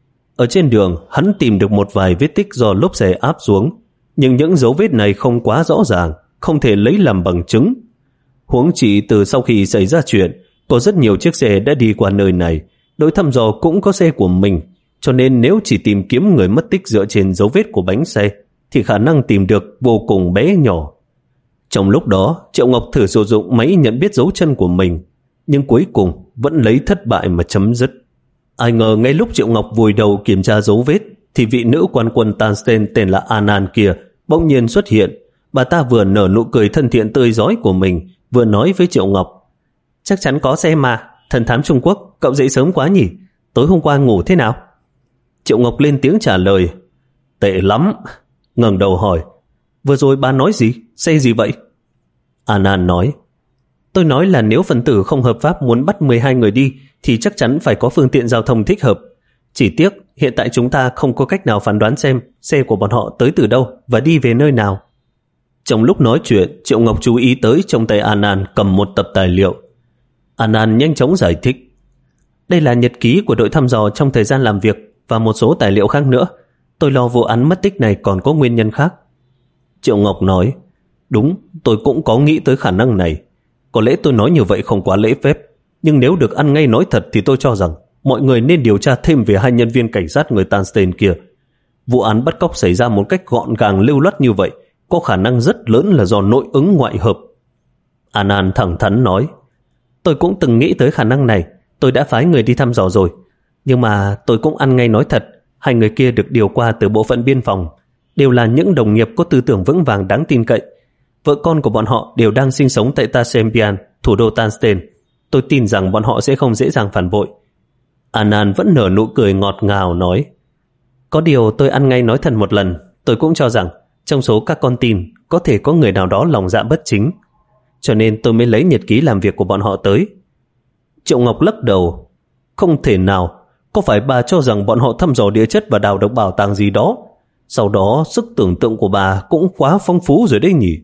Ở trên đường, hắn tìm được một vài vết tích do lốp xe áp xuống, nhưng những dấu vết này không quá rõ ràng, không thể lấy làm bằng chứng. Huống chỉ từ sau khi xảy ra chuyện, có rất nhiều chiếc xe đã đi qua nơi này, đội thăm dò cũng có xe của mình, cho nên nếu chỉ tìm kiếm người mất tích dựa trên dấu vết của bánh xe, thì khả năng tìm được vô cùng bé nhỏ. Trong lúc đó, Triệu Ngọc thử sử dụng máy nhận biết dấu chân của mình, nhưng cuối cùng vẫn lấy thất bại mà chấm dứt. Ai ngờ ngay lúc Triệu Ngọc vùi đầu kiểm tra dấu vết, thì vị nữ quan quân Tansten tên là Anan kia bỗng nhiên xuất hiện. Bà ta vừa nở nụ cười thân thiện tươi rói của mình, vừa nói với Triệu Ngọc: chắc chắn có xe mà, thần thám Trung Quốc, cậu dậy sớm quá nhỉ? Tối hôm qua ngủ thế nào? Triệu Ngọc lên tiếng trả lời: tệ lắm. Ngẩng đầu hỏi: vừa rồi bà nói gì? Xe gì vậy? Anan nói: tôi nói là nếu phần tử không hợp pháp muốn bắt mười hai người đi thì chắc chắn phải có phương tiện giao thông thích hợp. Chỉ tiếc hiện tại chúng ta không có cách nào phán đoán xem xe của bọn họ tới từ đâu và đi về nơi nào. Trong lúc nói chuyện, Triệu Ngọc chú ý tới trong tay Anan cầm một tập tài liệu. Anan nhanh chóng giải thích: đây là nhật ký của đội thăm dò trong thời gian làm việc và một số tài liệu khác nữa. Tôi lo vụ án mất tích này còn có nguyên nhân khác. Triệu Ngọc nói: đúng, tôi cũng có nghĩ tới khả năng này. Có lẽ tôi nói như vậy không quá lễ phép, nhưng nếu được ăn ngay nói thật thì tôi cho rằng mọi người nên điều tra thêm về hai nhân viên cảnh sát người Tansten kia. Vụ án bắt cóc xảy ra một cách gọn gàng lưu loát như vậy, có khả năng rất lớn là do nội ứng ngoại hợp. Anan thẳng thắn nói: tôi cũng từng nghĩ tới khả năng này, tôi đã phái người đi thăm dò rồi. Nhưng mà tôi cũng ăn ngay nói thật, hai người kia được điều qua từ bộ phận biên phòng, đều là những đồng nghiệp có tư tưởng vững vàng đáng tin cậy. Vợ con của bọn họ đều đang sinh sống tại Tasembian, thủ đô Tansten. Tôi tin rằng bọn họ sẽ không dễ dàng phản bội. Anan vẫn nở nụ cười ngọt ngào nói: có điều tôi ăn ngay nói thật một lần, tôi cũng cho rằng trong số các con tin có thể có người nào đó lòng dạ bất chính, cho nên tôi mới lấy nhật ký làm việc của bọn họ tới. Triệu Ngọc lắc đầu: không thể nào, có phải bà cho rằng bọn họ thăm dò địa chất và đào được bảo tàng gì đó? Sau đó sức tưởng tượng của bà cũng quá phong phú rồi đấy nhỉ?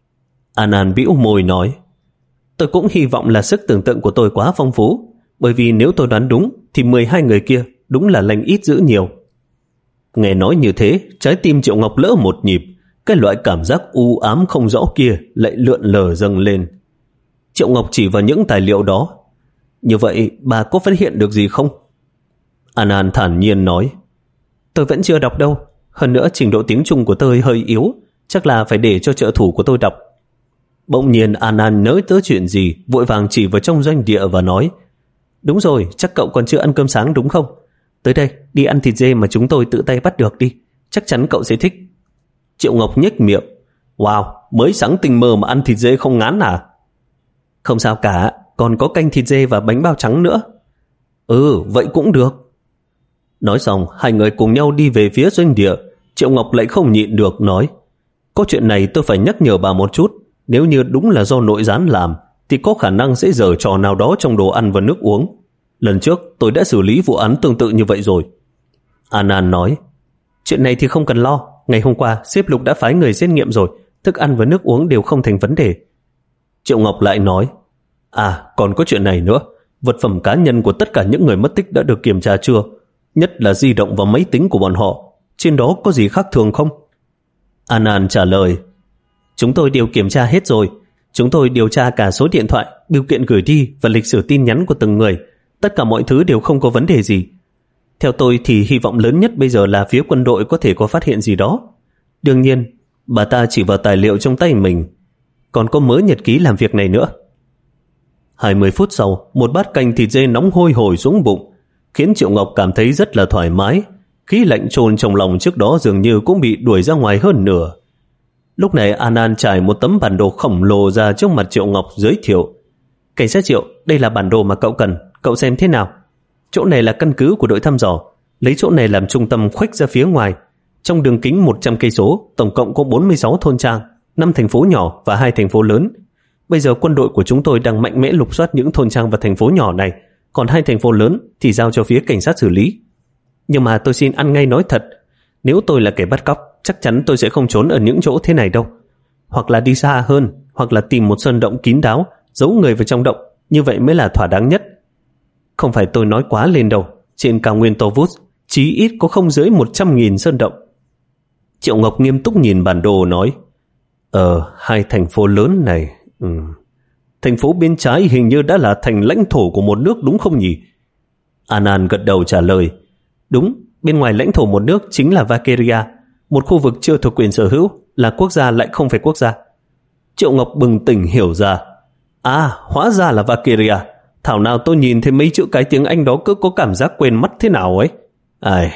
Anan bĩu môi nói: tôi cũng hy vọng là sức tưởng tượng của tôi quá phong phú, bởi vì nếu tôi đoán đúng thì mười hai người kia đúng là lành ít dữ nhiều. Nghe nói như thế, trái tim Triệu Ngọc lỡ một nhịp, cái loại cảm giác u ám không rõ kia lại lượn lờ dâng lên. Triệu Ngọc chỉ vào những tài liệu đó: như vậy bà có phát hiện được gì không? Anan thản nhiên nói: tôi vẫn chưa đọc đâu, hơn nữa trình độ tiếng Trung của tôi hơi yếu, chắc là phải để cho trợ thủ của tôi đọc. Bỗng nhiên Anan nhớ tới chuyện gì, vội vàng chỉ vào trong doanh địa và nói: đúng rồi, chắc cậu còn chưa ăn cơm sáng đúng không? Tới đây, đi ăn thịt dê mà chúng tôi tự tay bắt được đi, chắc chắn cậu sẽ thích. Triệu Ngọc nhếch miệng: wow, mới sáng tinh mơ mà ăn thịt dê không ngán à? Không sao cả, còn có canh thịt dê và bánh bao trắng nữa. Ừ, vậy cũng được. Nói xong, hai người cùng nhau đi về phía doanh địa. Triệu Ngọc lại không nhịn được nói: có chuyện này tôi phải nhắc nhở bà một chút. Nếu như đúng là do nội gián làm thì có khả năng sẽ giở trò nào đó trong đồ ăn và nước uống. Lần trước tôi đã xử lý vụ án tương tự như vậy rồi. An nói, chuyện này thì không cần lo. Ngày hôm qua sếp Lục đã phái người xét nghiệm rồi, thức ăn và nước uống đều không thành vấn đề. Triệu Ngọc lại nói, à còn có chuyện này nữa, vật phẩm cá nhân của tất cả những người mất tích đã được kiểm tra chưa? Nhất là di động và máy tính của bọn họ, trên đó có gì khác thường không? An An trả lời, chúng tôi đều kiểm tra hết rồi. Chúng tôi điều tra cả số điện thoại, bưu kiện gửi đi và lịch sử tin nhắn của từng người. Tất cả mọi thứ đều không có vấn đề gì. Theo tôi thì hy vọng lớn nhất bây giờ là phía quân đội có thể có phát hiện gì đó. Đương nhiên, bà ta chỉ vào tài liệu trong tay mình. Còn có mớ nhật ký làm việc này nữa. hai mươi phút sau, một bát canh thịt dê nóng hôi hổi xuống bụng, khiến Triệu Ngọc cảm thấy rất là thoải mái. Khí lạnh chôn trong lòng trước đó dường như cũng bị đuổi ra ngoài hơn nửa. Lúc này An An trải một tấm bản đồ khổng lồ ra trước mặt Triệu Ngọc giới thiệu. Cảnh sát Triệu, đây là bản đồ mà cậu cần, cậu xem thế nào. Chỗ này là căn cứ của đội thăm dò, lấy chỗ này làm trung tâm khuếch ra phía ngoài. Trong đường kính một trăm cây số, tổng cộng có bốn mươi sáu thôn trang, năm thành phố nhỏ và hai thành phố lớn. Bây giờ quân đội của chúng tôi đang mạnh mẽ lục soát những thôn trang và thành phố nhỏ này, còn hai thành phố lớn thì giao cho phía cảnh sát xử lý. Nhưng mà tôi xin ăn ngay nói thật, nếu tôi là kẻ bắt cóc, chắc chắn tôi sẽ không trốn ở những chỗ thế này đâu. Hoặc là đi xa hơn, hoặc là tìm một sơn động kín đáo, giấu người vào trong động, như vậy mới là thỏa đáng nhất. Không phải tôi nói quá lên đâu, trên cao nguyên Tovus chí ít có không dưới một trăm nghìn sơn động. Triệu Ngọc nghiêm túc nhìn bản đồ nói, Ờ, hai thành phố lớn này, ừ. Thành phố bên trái hình như đã là thành lãnh thổ của một nước đúng không nhỉ? An An gật đầu trả lời, đúng, bên ngoài lãnh thổ một nước chính là Valkyria, một khu vực chưa thuộc quyền sở hữu, là quốc gia lại không phải quốc gia. Triệu Ngọc bừng tỉnh hiểu ra, à, hóa ra là Valkyria. Thảo nào tôi nhìn thấy mấy chữ cái tiếng Anh đó cứ có cảm giác quên mất thế nào ấy. Ai...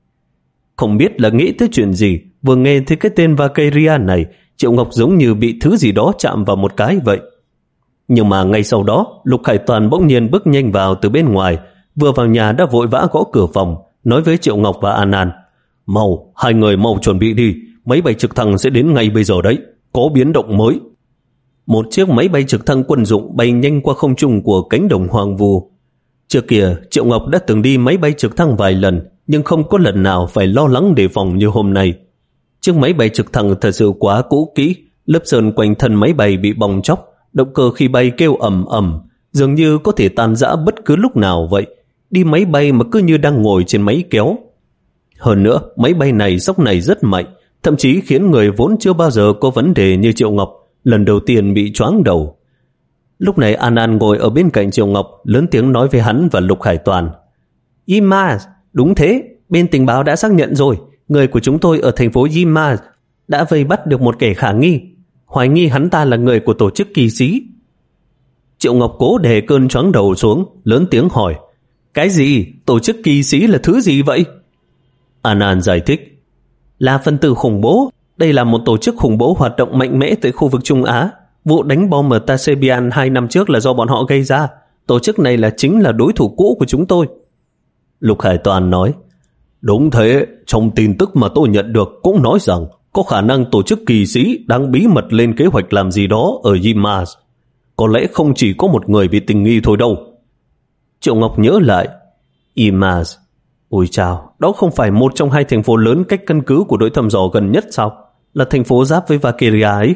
Không biết là nghĩ tới chuyện gì, vừa nghe thấy cái tên Valkyria này, Triệu Ngọc giống như bị thứ gì đó chạm vào một cái vậy. Nhưng mà ngay sau đó, Lục Khải Toàn bỗng nhiên bước nhanh vào từ bên ngoài, vừa vào nhà đã vội vã gõ cửa phòng, nói với Triệu Ngọc và An An, mau, hai người mau chuẩn bị đi, máy bay trực thăng sẽ đến ngay bây giờ đấy, có biến động mới. Một chiếc máy bay trực thăng quân dụng bay nhanh qua không trung của cánh đồng hoang vu. Trước kia, Triệu Ngọc đã từng đi máy bay trực thăng vài lần, nhưng không có lần nào phải lo lắng đề phòng như hôm nay. Chiếc máy bay trực thăng thật sự quá cũ kỹ, lớp sơn quanh thân máy bay bị bong tróc, động cơ khi bay kêu ầm ầm, dường như có thể tan rã bất cứ lúc nào vậy. Đi máy bay mà cứ như đang ngồi trên máy kéo. Hơn nữa, máy bay này sóc này rất mạnh, thậm chí khiến người vốn chưa bao giờ có vấn đề như Triệu Ngọc lần đầu tiên bị choáng đầu. Lúc này An An ngồi ở bên cạnh Triệu Ngọc, lớn tiếng nói với hắn và Lục Hải Toàn. Yimaz, đúng thế, bên tình báo đã xác nhận rồi, người của chúng tôi ở thành phố Yimaz đã vây bắt được một kẻ khả nghi, hoài nghi hắn ta là người của tổ chức kỳ sĩ. Triệu Ngọc cố đè cơn choáng đầu xuống, lớn tiếng hỏi, cái gì? Tổ chức kỳ sĩ là thứ gì vậy? An An giải thích, là phần tử khủng bố. Đây là một tổ chức khủng bố hoạt động mạnh mẽ tại khu vực Trung Á. Vụ đánh bom ở Tasebian hai năm trước là do bọn họ gây ra. Tổ chức này là chính là đối thủ cũ của chúng tôi. Lục Hải Toàn nói, đúng thế, trong tin tức mà tôi nhận được cũng nói rằng có khả năng tổ chức kỳ sĩ đang bí mật lên kế hoạch làm gì đó ở Yimaz. Có lẽ không chỉ có một người bị tình nghi thôi đâu. Triệu Ngọc nhớ lại, Yimaz, ôi chào, đó không phải một trong hai thành phố lớn cách căn cứ của đội thăm dò gần nhất sao? Là thành phố giáp với Valkyria ấy.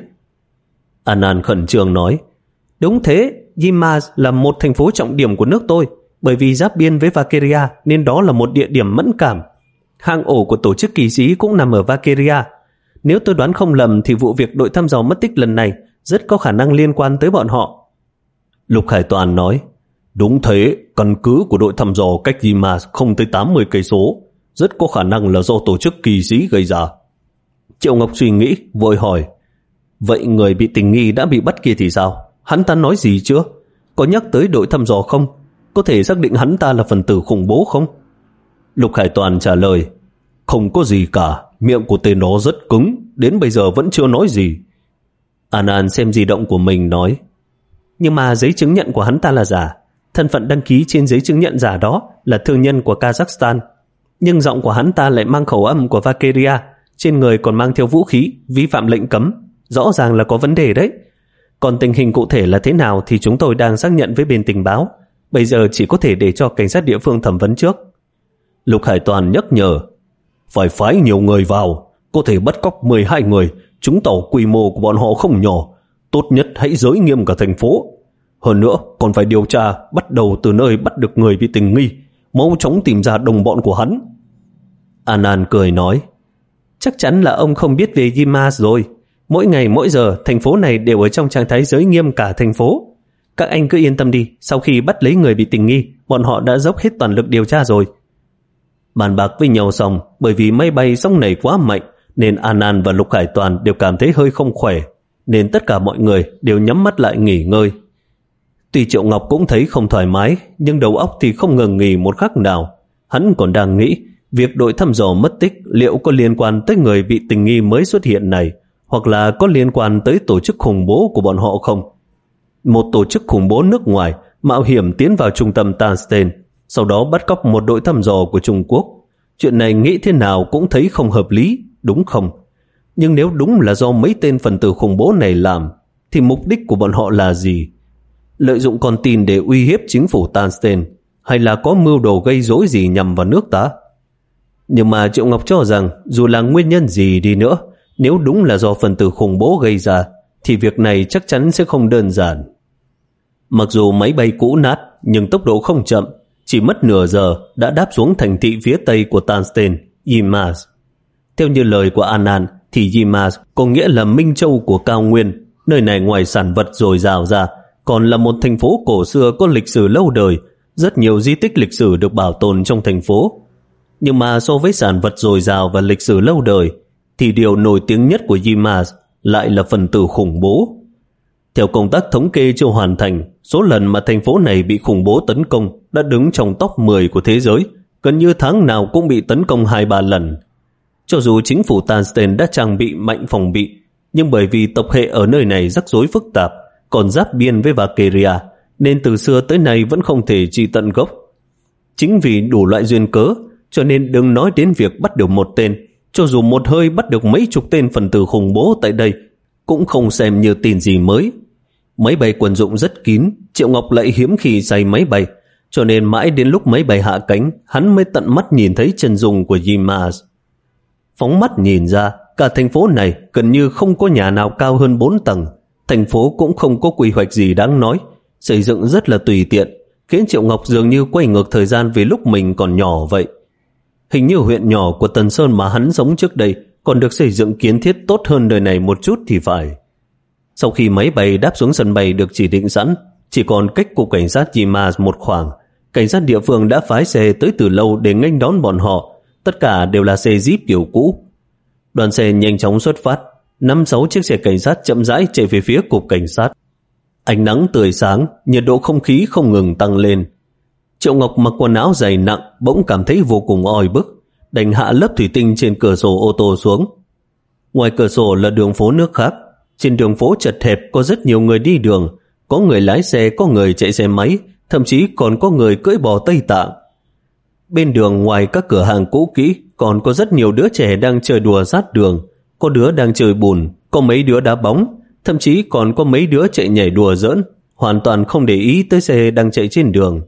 An An khẩn trương nói, đúng thế, Yimaz là một thành phố trọng điểm của nước tôi, bởi vì giáp biên với Valkyria nên đó là một địa điểm mẫn cảm. Hang ổ của tổ chức kỳ sĩ cũng nằm ở Valkyria. Nếu tôi đoán không lầm thì vụ việc đội thăm dò mất tích lần này rất có khả năng liên quan tới bọn họ. Lục Hải Toàn nói, đúng thế, căn cứ của đội thăm dò cách Yimaz không tới tám mươi cây số, rất có khả năng là do tổ chức kỳ sĩ gây ra. Triệu Ngọc suy nghĩ, vội hỏi, vậy người bị tình nghi đã bị bắt kia thì sao? Hắn ta nói gì chưa? Có nhắc tới đội thăm dò không? Có thể xác định hắn ta là phần tử khủng bố không? Lục Hải Toàn trả lời, không có gì cả, miệng của tên đó rất cứng, đến bây giờ vẫn chưa nói gì. An An xem di động của mình nói, nhưng mà giấy chứng nhận của hắn ta là giả. Thân phận đăng ký trên giấy chứng nhận giả đó là thương nhân của Kazakhstan, nhưng giọng của hắn ta lại mang khẩu âm của Valkyria, trên người còn mang theo vũ khí, vi phạm lệnh cấm, rõ ràng là có vấn đề đấy. Còn tình hình cụ thể là thế nào thì chúng tôi đang xác nhận với bên tình báo, bây giờ chỉ có thể để cho cảnh sát địa phương thẩm vấn trước. Lục Hải Toàn nhắc nhở, phải phái nhiều người vào, có thể bắt cóc mười hai người, chứng tỏ quy mô của bọn họ không nhỏ. Tốt nhất hãy giới nghiêm cả thành phố. Hơn nữa còn phải điều tra bắt đầu từ nơi bắt được người bị tình nghi, mau chóng tìm ra đồng bọn của hắn. Anand cười nói, chắc chắn là ông không biết về Yilmaz rồi. Mỗi ngày mỗi giờ thành phố này đều ở trong trạng thái giới nghiêm cả thành phố. Các anh cứ yên tâm đi, sau khi bắt lấy người bị tình nghi, bọn họ đã dốc hết toàn lực điều tra rồi. Bàn bạc với nhau xong, bởi vì máy bay sóng này quá mạnh nên Anand và Lục Hải Toàn đều cảm thấy hơi không khỏe, nên tất cả mọi người đều nhắm mắt lại nghỉ ngơi. Tuy Triệu Ngọc cũng thấy không thoải mái, nhưng đầu óc thì không ngừng nghỉ một khắc nào. Hắn còn đang nghĩ việc đội thăm dò mất tích liệu có liên quan tới người bị tình nghi mới xuất hiện này, hoặc là có liên quan tới tổ chức khủng bố của bọn họ không. Một tổ chức khủng bố nước ngoài mạo hiểm tiến vào trung tâm Tanstein, sau đó bắt cóc một đội thăm dò của Trung Quốc. Chuyện này nghĩ thế nào cũng thấy không hợp lý, đúng không? Nhưng nếu đúng là do mấy tên phần tử khủng bố này làm, thì mục đích của bọn họ là gì? Lợi dụng con tin để uy hiếp chính phủ Tanstein, hay là có mưu đồ gây rối gì nhằm vào nước ta? Nhưng mà Triệu Ngọc cho rằng dù là nguyên nhân gì đi nữa, nếu đúng là do phần tử khủng bố gây ra, thì việc này chắc chắn sẽ không đơn giản. Mặc dù máy bay cũ nát, nhưng tốc độ không chậm, chỉ mất nửa giờ đã đáp xuống thành thị phía tây của Tanstein, Yilmaz. Theo như lời của Anand, thì Yilmaz có nghĩa là Minh Châu của cao nguyên. Nơi này ngoài sản vật dồi dào ra, còn là một thành phố cổ xưa có lịch sử lâu đời, rất nhiều di tích lịch sử được bảo tồn trong thành phố. Nhưng mà so với sản vật dồi dào và lịch sử lâu đời, thì điều nổi tiếng nhất của Yilmaz lại là phần tử khủng bố. Theo công tác thống kê chưa hoàn thành, số lần mà thành phố này bị khủng bố tấn công đã đứng trong top mười của thế giới, gần như tháng nào cũng bị tấn công hai ba lần. Cho dù chính phủ Tanstein đã trang bị mạnh phòng bị, nhưng bởi vì tộc hệ ở nơi này rắc rối phức tạp, còn giáp biên với Valkyria, nên từ xưa tới nay vẫn không thể trị tận gốc. Chính vì đủ loại duyên cớ, cho nên đừng nói đến việc bắt được một tên, cho dù một hơi bắt được mấy chục tên phần tử khủng bố tại đây, cũng không xem như tin gì mới. Máy bay quân dụng rất kín, Triệu Ngọc lại hiếm khi say máy bay, cho nên mãi đến lúc máy bay hạ cánh, hắn mới tận mắt nhìn thấy chân dung của Yilmaz. Phóng mắt nhìn ra, cả thành phố này gần như không có nhà nào cao hơn bốn tầng. Thành phố cũng không có quy hoạch gì đáng nói, xây dựng rất là tùy tiện, khiến Triệu Ngọc dường như quay ngược thời gian về lúc mình còn nhỏ vậy. Hình như huyện nhỏ của Tần Sơn mà hắn sống trước đây còn được xây dựng kiến thiết tốt hơn nơi này một chút thì phải. Sau khi máy bay đáp xuống sân bay được chỉ định sẵn, chỉ còn cách cục cảnh sát Yilmaz một khoảng, cảnh sát địa phương đã phái xe tới từ lâu để nghênh đón bọn họ. Tất cả đều là xe Jeep kiểu cũ. Đoàn xe nhanh chóng xuất phát, năm sáu chiếc xe cảnh sát chậm rãi chạy về phía cục cảnh sát. Ánh nắng tươi sáng, nhiệt độ không khí không ngừng tăng lên. Triệu Ngọc mặc quần áo dày nặng, bỗng cảm thấy vô cùng oi bức, đành hạ lớp thủy tinh trên cửa sổ ô tô xuống. Ngoài cửa sổ là đường phố nước khác. Trên đường phố chật hẹp có rất nhiều người đi đường, có người lái xe, có người chạy xe máy, thậm chí còn có người cưỡi bò Tây Tạng. Bên đường ngoài các cửa hàng cũ kỹ còn có rất nhiều đứa trẻ đang chơi đùa sát đường, có đứa đang chơi bùn, có mấy đứa đá bóng, thậm chí còn có mấy đứa chạy nhảy đùa giỡn, hoàn toàn không để ý tới xe đang chạy trên đường.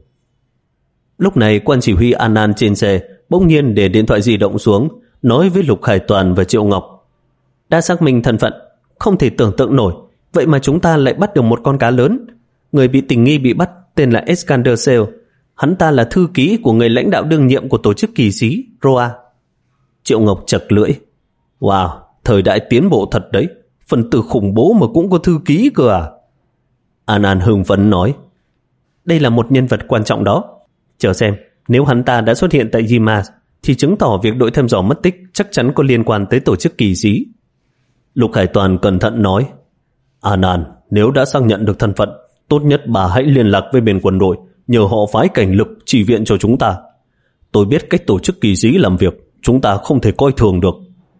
Lúc này quan chỉ huy Anand trên xe bỗng nhiên để điện thoại di động xuống, nói với Lục Hải Toàn và Triệu Ngọc: đã xác minh thân phận, không thể tưởng tượng nổi, vậy mà chúng ta lại bắt được một con cá lớn. Người bị tình nghi bị bắt tên là Eskander Sale, hắn ta là thư ký của người lãnh đạo đương nhiệm của tổ chức kỳ sĩ Roa. Triệu Ngọc chật lưỡi: wow, thời đại tiến bộ thật đấy, phần tử khủng bố mà cũng có thư ký cơ à? Anand hưng phấn nói: đây là một nhân vật quan trọng đó. Chờ xem, nếu hắn ta đã xuất hiện tại Yilmaz thì chứng tỏ việc đội thăm dò mất tích chắc chắn có liên quan tới tổ chức kỳ sĩ. Lục Hải Toàn cẩn thận nói: Anand, nếu đã xác nhận được thân phận, tốt nhất bà hãy liên lạc với bên quân đội, nhờ họ phái cảnh lực chỉ viện cho chúng ta. Tôi biết cách tổ chức kỳ sĩ làm việc, chúng ta không thể coi thường được.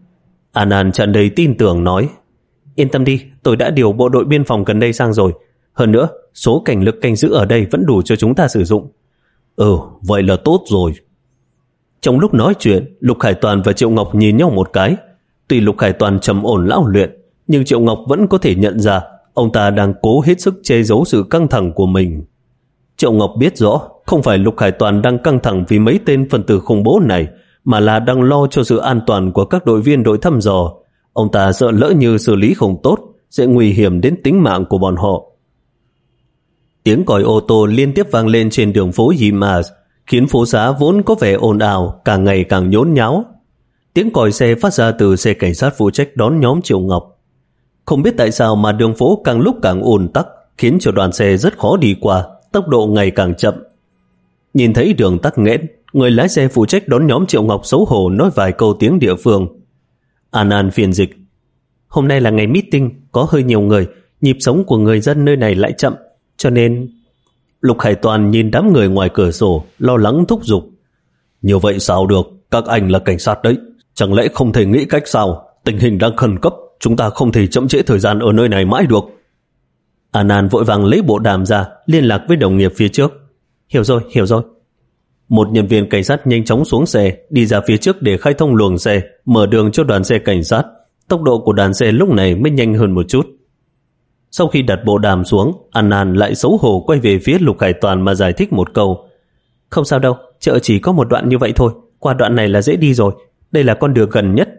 Anand tràn đầy tin tưởng nói: yên tâm đi, tôi đã điều bộ đội biên phòng gần đây sang rồi. Hơn nữa, số cảnh lực canh giữ ở đây vẫn đủ cho chúng ta sử dụng. Ừ, vậy là tốt rồi. Trong lúc nói chuyện, Lục Hải Toàn và Triệu Ngọc nhìn nhau một cái. Tuy Lục Hải Toàn trầm ổn lão luyện, nhưng Triệu Ngọc vẫn có thể nhận ra ông ta đang cố hết sức che giấu sự căng thẳng của mình. Triệu Ngọc biết rõ không phải Lục Hải Toàn đang căng thẳng vì mấy tên phần tử khủng bố này, mà là đang lo cho sự an toàn của các đội viên đội thăm dò. Ông ta sợ lỡ như xử lý không tốt sẽ nguy hiểm đến tính mạng của bọn họ. Tiếng còi ô tô liên tiếp vang lên trên đường phố Yimas, khiến phố xá vốn có vẻ ồn ào càng ngày càng nhốn nháo. Tiếng còi xe phát ra từ xe cảnh sát phụ trách đón nhóm Triệu Ngọc. Không biết tại sao mà đường phố càng lúc càng ùn tắc, khiến cho đoàn xe rất khó đi qua, tốc độ ngày càng chậm. Nhìn thấy đường tắc nghẽn, người lái xe phụ trách đón nhóm Triệu Ngọc xấu hổ nói vài câu tiếng địa phương. An An phiền dịch: hôm nay là ngày meeting, có hơi nhiều người, nhịp sống của người dân nơi này lại chậm, cho nên... Lục Hải Toàn nhìn đám người ngoài cửa sổ, lo lắng thúc giục: như vậy sao được, các anh là cảnh sát đấy, chẳng lẽ không thể nghĩ cách sao? Tình hình đang khẩn cấp, chúng ta không thể chậm trễ thời gian ở nơi này mãi được. An An vội vàng lấy bộ đàm ra, liên lạc với đồng nghiệp phía trước. Hiểu rồi, hiểu rồi. Một nhân viên cảnh sát nhanh chóng xuống xe, đi ra phía trước để khai thông luồng xe, mở đường cho đoàn xe cảnh sát. Tốc độ của đoàn xe lúc này mới nhanh hơn một chút. Sau khi đặt bộ đàm xuống, An An lại xấu hổ quay về phía Lục Hải Toàn mà giải thích một câu: không sao đâu, chợ chỉ có một đoạn như vậy thôi, qua đoạn này là dễ đi rồi, đây là con đường gần nhất.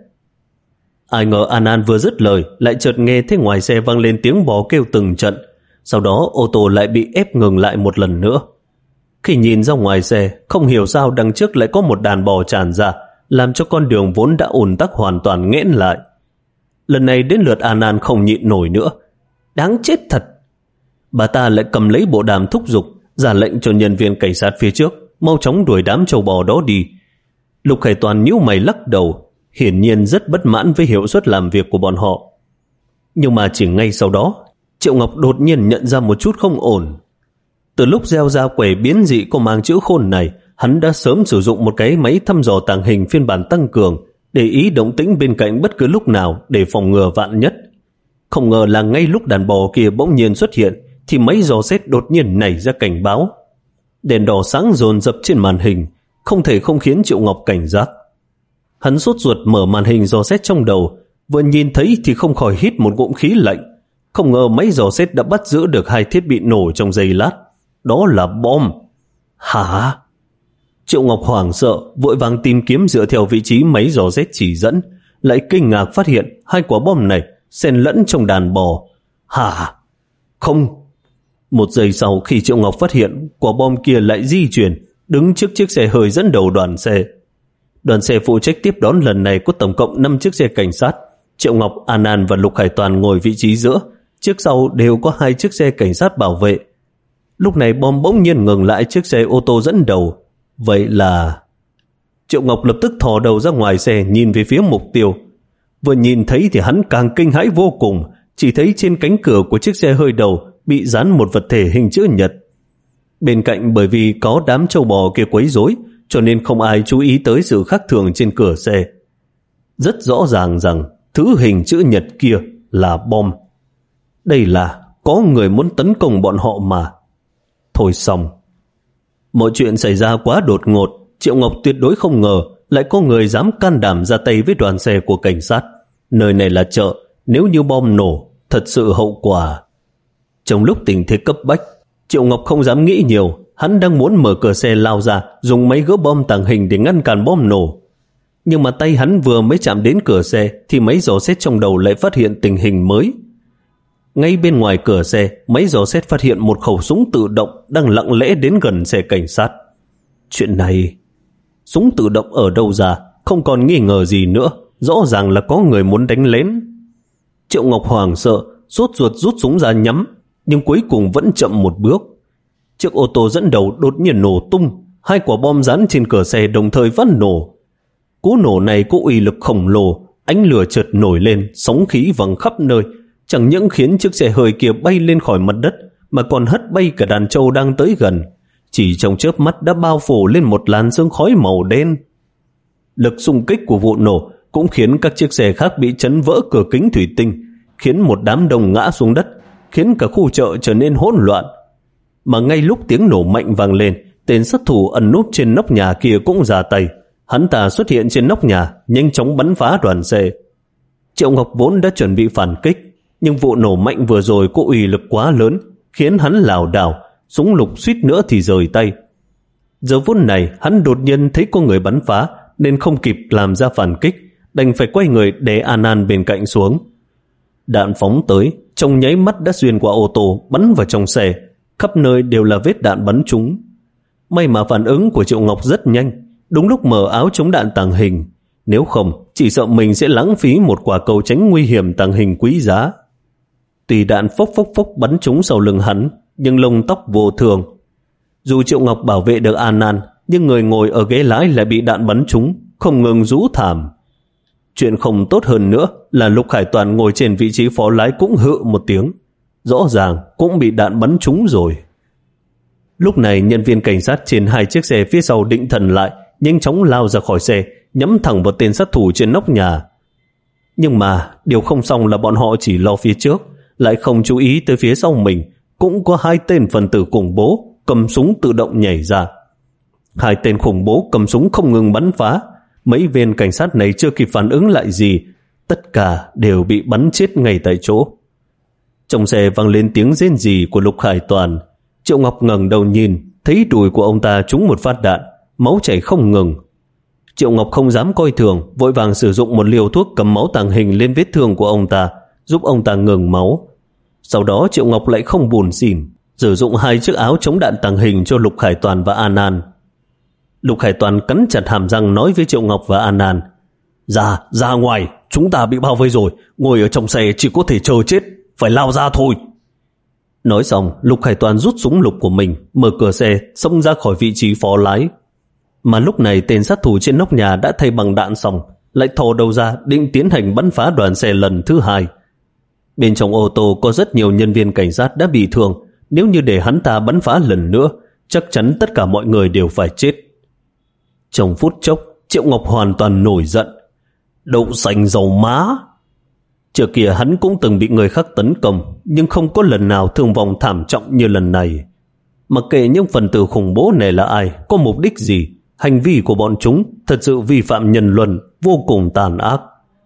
Ai ngờ An An vừa dứt lời, lại chợt nghe thấy ngoài xe vang lên tiếng bò kêu từng trận. Sau đó ô tô lại bị ép ngừng lại một lần nữa. Khi nhìn ra ngoài xe, không hiểu sao đằng trước lại có một đàn bò tràn ra, làm cho con đường vốn đã ùn tắc hoàn toàn nghẽn lại. Lần này đến lượt An An không nhịn nổi nữa. Đáng chết thật! Bà ta lại cầm lấy bộ đàm thúc giục, ra lệnh cho nhân viên cảnh sát phía trước mau chóng đuổi đám trâu bò đó đi. Lục Hải Toàn nhíu mày lắc đầu, hiển nhiên rất bất mãn với hiệu suất làm việc của bọn họ. Nhưng mà chỉ ngay sau đó, Triệu Ngọc đột nhiên nhận ra một chút không ổn. Từ lúc gieo ra quẻ biến dị có mang chữ khôn này, hắn đã sớm sử dụng một cái máy thăm dò tàng hình phiên bản tăng cường, để ý động tĩnh bên cạnh bất cứ lúc nào để phòng ngừa vạn nhất. Không ngờ là ngay lúc đàn bò kia bỗng nhiên xuất hiện, thì máy dò xét đột nhiên nảy ra cảnh báo. Đèn đỏ sáng dồn dập trên màn hình, không thể không khiến Triệu Ngọc cảnh giác. Hắn sốt ruột mở màn hình dò xét trong đầu, vừa nhìn thấy thì không khỏi hít một ngụm khí lạnh. Không ngờ máy dò xét đã bắt giữ được hai thiết bị nổ trong giây lát. Đó là bom. Hả? Triệu Ngọc hoảng sợ, vội vàng tìm kiếm dựa theo vị trí máy dò xét chỉ dẫn, lại kinh ngạc phát hiện hai quả bom này xen lẫn trong đàn bò. Hả? Không. Một giây sau, khi Triệu Ngọc phát hiện, quả bom kia lại di chuyển, đứng trước chiếc xe hơi dẫn đầu đoàn xe. Đoàn xe phụ trách tiếp đón lần này có tổng cộng năm chiếc xe cảnh sát. Triệu Ngọc, An An và Lục Hải Toàn ngồi vị trí giữa, trước sau đều có hai chiếc xe cảnh sát bảo vệ. Lúc này bom bỗng nhiên ngừng lại chiếc xe ô tô dẫn đầu. Vậy là... Triệu Ngọc lập tức thò đầu ra ngoài xe, nhìn về phía mục tiêu. Vừa nhìn thấy thì hắn càng kinh hãi vô cùng, chỉ thấy trên cánh cửa của chiếc xe hơi đầu bị dán một vật thể hình chữ nhật. Bên cạnh, bởi vì có đám trâu bò kia quấy rối, cho nên không ai chú ý tới sự khác thường trên cửa xe. Rất rõ ràng rằng thứ hình chữ nhật kia là bom. Đây là có người muốn tấn công bọn họ mà. Thôi xong. Mọi chuyện xảy ra quá đột ngột, Triệu Ngọc tuyệt đối không ngờ lại có người dám can đảm ra tay với đoàn xe của cảnh sát. Nơi này là chợ, nếu như bom nổ, thật sự hậu quả. Trong lúc tình thế cấp bách, Triệu Ngọc không dám nghĩ nhiều, hắn đang muốn mở cửa xe lao ra, dùng máy gỡ bom tàng hình để ngăn cản bom nổ. Nhưng mà tay hắn vừa mới chạm đến cửa xe thì máy dò xét trong đầu lại phát hiện tình hình mới. Ngay bên ngoài cửa xe, máy dò xét phát hiện một khẩu súng tự động đang lặng lẽ đến gần xe cảnh sát. Chuyện này... Súng tự động ở đâu ra, không còn nghi ngờ gì nữa, rõ ràng là có người muốn đánh lén. Triệu Ngọc hoảng sợ, sốt ruột rút súng ra nhắm, nhưng cuối cùng vẫn chậm một bước. Chiếc ô tô dẫn đầu đột nhiên nổ tung, hai quả bom dán trên cửa xe đồng thời phát nổ. Cú nổ này có uy lực khổng lồ, ánh lửa chợt nổi lên, sóng khí văng khắp nơi, chẳng những khiến chiếc xe hơi kia bay lên khỏi mặt đất, mà còn hất bay cả đàn trâu đang tới gần. Chỉ trong chớp mắt đã bao phủ lên một làn sương khói màu đen. Lực xung kích của vụ nổ cũng khiến các chiếc xe khác bị chấn vỡ cửa kính thủy tinh, khiến một đám đông ngã xuống đất, khiến cả khu chợ trở nên hỗn loạn. Mà ngay lúc tiếng nổ mạnh vang lên, tên sát thủ ẩn núp trên nóc nhà kia cũng ra tay. Hắn ta xuất hiện trên nóc nhà, nhanh chóng bắn phá đoàn xe. Triệu Ngọc vốn đã chuẩn bị phản kích, nhưng vụ nổ mạnh vừa rồi có uy lực quá lớn, khiến hắn lảo đảo, súng lục suýt nữa thì rời tay. Giờ phút này hắn đột nhiên thấy có người bắn phá, nên không kịp làm ra phản kích, đành phải quay người đè An An bên cạnh xuống. Đạn phóng tới, trong nháy mắt đã xuyên qua ô tô bắn vào trong xe, khắp nơi đều là vết đạn bắn trúng. May mà phản ứng của Triệu Ngọc rất nhanh, đúng lúc mở áo chống đạn tàng hình, nếu không chỉ sợ mình sẽ lãng phí một quả cầu tránh nguy hiểm tàng hình quý giá. Tuy đạn phốc phốc phốc bắn trúng sau lưng hắn, nhưng lông tóc vô thường. Dù Triệu Ngọc bảo vệ được An An, nhưng người ngồi ở ghế lái lại bị đạn bắn trúng, không ngừng rú thảm. Chuyện không tốt hơn nữa là Lục Khải Toàn ngồi trên vị trí phó lái cũng hự một tiếng, rõ ràng cũng bị đạn bắn trúng rồi. Lúc này nhân viên cảnh sát trên hai chiếc xe phía sau định thần lại, nhanh chóng lao ra khỏi xe, nhắm thẳng vào tên sát thủ trên nóc nhà. Nhưng mà điều không xong là bọn họ chỉ lo phía trước, lại không chú ý tới phía sau mình cũng có hai tên phần tử khủng bố cầm súng tự động nhảy ra. Hai tên khủng bố cầm súng không ngừng bắn phá, mấy viên cảnh sát này chưa kịp phản ứng lại gì, tất cả đều bị bắn chết ngay tại chỗ. Trong xe vang lên tiếng rên rỉ của Lục Khải Toàn. Triệu Ngọc ngẩng đầu nhìn, thấy đùi của ông ta trúng một phát đạn, máu chảy không ngừng. Triệu Ngọc không dám coi thường, vội vàng sử dụng một liều thuốc cầm máu tàng hình lên vết thương của ông ta, giúp ông ta ngừng máu. Sau đó Triệu Ngọc lại không buồn xỉn, sử dụng hai chiếc áo chống đạn tàng hình cho Lục Khải Toàn và An An. Lục Khải Toàn cắn chặt hàm răng nói với Triệu Ngọc và An An: Ra, ra ngoài, chúng ta bị bao vây rồi, ngồi ở trong xe chỉ có thể chờ chết, phải lao ra thôi. Nói xong, Lục Khải Toàn rút súng lục của mình, mở cửa xe, xông ra khỏi vị trí phó lái. Mà lúc này tên sát thủ trên nóc nhà đã thay bằng đạn xong, lại thò đầu ra định tiến hành bắn phá đoàn xe lần thứ hai. Bên trong ô tô có rất nhiều nhân viên cảnh sát đã bị thương, nếu như để hắn ta bắn phá lần nữa, chắc chắn tất cả mọi người đều phải chết. Trong phút chốc, Triệu Ngọc hoàn toàn nổi giận. Đậu xanh dầu má! Trước kia hắn cũng từng bị người khác tấn công, nhưng không có lần nào thương vong thảm trọng như lần này. Mặc kệ những phần tử khủng bố này là ai, có mục đích gì, hành vi của bọn chúng thật sự vi phạm nhân luân, vô cùng tàn ác.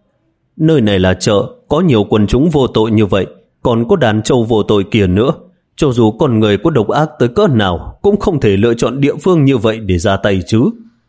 Nơi này là chợ, có nhiều quần chúng vô tội như vậy, còn có đàn trâu vô tội kia nữa. Cho dù con người có độc ác tới cỡ nào, cũng không thể lựa chọn địa phương như vậy để ra tay chứ.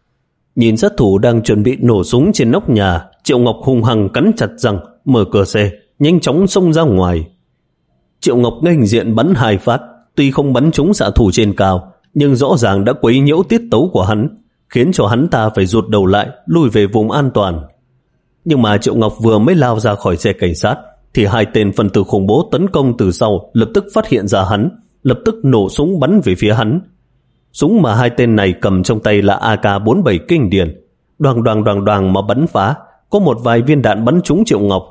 Nhìn sát thủ đang chuẩn bị nổ súng trên nóc nhà, Triệu Ngọc hung hăng cắn chặt răng, mở cửa xe, nhanh chóng xông ra ngoài. Triệu Ngọc nghênh diện bắn hai phát, tuy không bắn trúng xạ thủ trên cao, nhưng rõ ràng đã quấy nhiễu tiết tấu của hắn, khiến cho hắn ta phải rụt đầu lại, lùi về vùng an toàn. Nhưng mà Triệu Ngọc vừa mới lao ra khỏi xe cảnh sát, thì hai tên phần tử khủng bố tấn công từ sau lập tức phát hiện ra hắn, lập tức nổ súng bắn về phía hắn. Súng mà hai tên này cầm trong tay là A K bốn mươi bảy kinh điển, đoàng đoàng đoàng đoàng mà bắn phá, có một vài viên đạn bắn trúng Triệu Ngọc.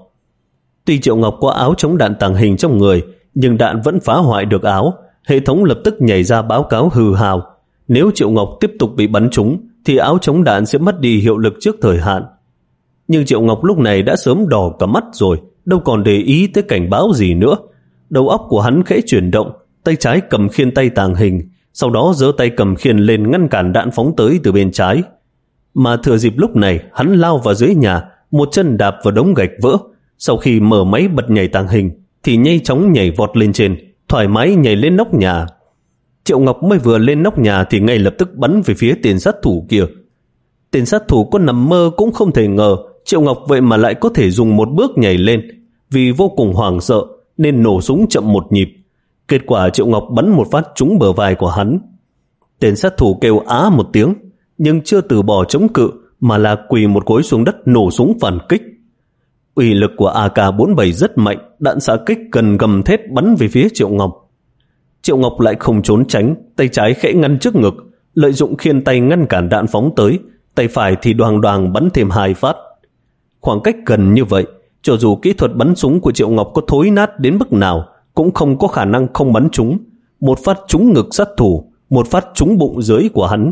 Tuy Triệu Ngọc có áo chống đạn tàng hình trong người, nhưng đạn vẫn phá hoại được áo, hệ thống lập tức nhảy ra báo cáo hư hào. Nếu Triệu Ngọc tiếp tục bị bắn trúng, thì áo chống đạn sẽ mất đi hiệu lực trước thời hạn. Nhưng Triệu Ngọc lúc này đã sớm đỏ cả mắt rồi, đâu còn để ý tới cảnh báo gì nữa. Đầu óc của hắn khẽ chuyển động, tay trái cầm khiên tay tàng hình, sau đó giơ tay cầm khiên lên ngăn cản đạn phóng tới từ bên trái. Mà thừa dịp lúc này, hắn lao vào dưới nhà, một chân đạp vào đống gạch vỡ. Sau khi mở máy bật nhảy tàng hình, thì nhanh chóng nhảy vọt lên trên, thoải mái nhảy lên nóc nhà. Triệu Ngọc mới vừa lên nóc nhà thì ngay lập tức bắn về phía tên sát thủ kia. Tên sát thủ có nằm mơ cũng không thể ngờ Triệu Ngọc vậy mà lại có thể dùng một bước nhảy lên. Vì vô cùng hoảng sợ nên nổ súng chậm một nhịp. Kết quả Triệu Ngọc bắn một phát trúng bờ vai của hắn. Tên sát thủ kêu á một tiếng, nhưng chưa từ bỏ chống cự mà là quỳ một gối xuống đất nổ súng phản kích. Uy lực của A K bốn mươi bảy rất mạnh, đạn xạ kích gần gầm thét bắn về phía Triệu Ngọc. Triệu Ngọc lại không trốn tránh, tay trái khẽ ngăn trước ngực, lợi dụng khiên tay ngăn cản đạn phóng tới, tay phải thì đoàng đoàng bắn thêm hai phát. Khoảng cách gần như vậy, cho dù kỹ thuật bắn súng của Triệu Ngọc có thối nát đến mức nào, cũng không có khả năng không bắn trúng. Một phát trúng ngực sát thủ, một phát trúng bụng dưới của hắn.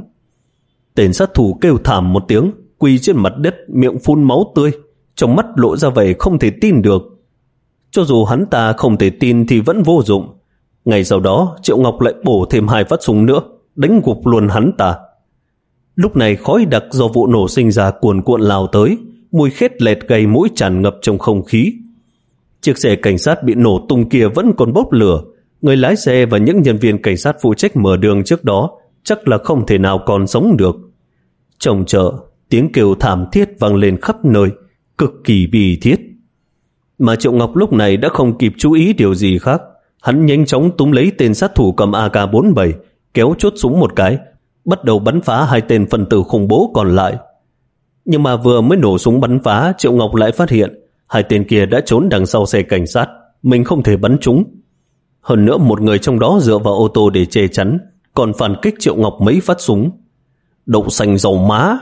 Tên sát thủ kêu thảm một tiếng, quỳ trên mặt đất, miệng phun máu tươi, trong mắt lộ ra vẻ không thể tin được. Cho dù hắn ta không thể tin thì vẫn vô dụng. Ngày sau đó, Triệu Ngọc lại bổ thêm hai phát súng nữa, đánh gục luôn hắn ta. Lúc này khói đặc do vụ nổ sinh ra cuồn cuộn lao tới, mùi khét lẹt gây mũi tràn ngập trong không khí. Chiếc xe cảnh sát bị nổ tung kia vẫn còn bốc lửa. Người lái xe và những nhân viên cảnh sát phụ trách mở đường trước đó chắc là không thể nào còn sống được. Trong chợ, Tiếng kêu thảm thiết vang lên khắp nơi, cực kỳ bi thiết. Mà Triệu Ngọc lúc này đã không kịp chú ý điều gì khác. Hắn nhanh chóng túm lấy tên sát thủ cầm A K bốn bảy, kéo chốt súng một cái, bắt đầu bắn phá hai tên phần tử khủng bố còn lại. Nhưng mà vừa mới nổ súng bắn phá, Triệu Ngọc lại phát hiện hai tên kia đã trốn đằng sau xe cảnh sát, mình không thể bắn chúng. Hơn nữa một người trong đó dựa vào ô tô để che chắn, còn phản kích Triệu Ngọc mấy phát súng. Đậu xanh dầu má.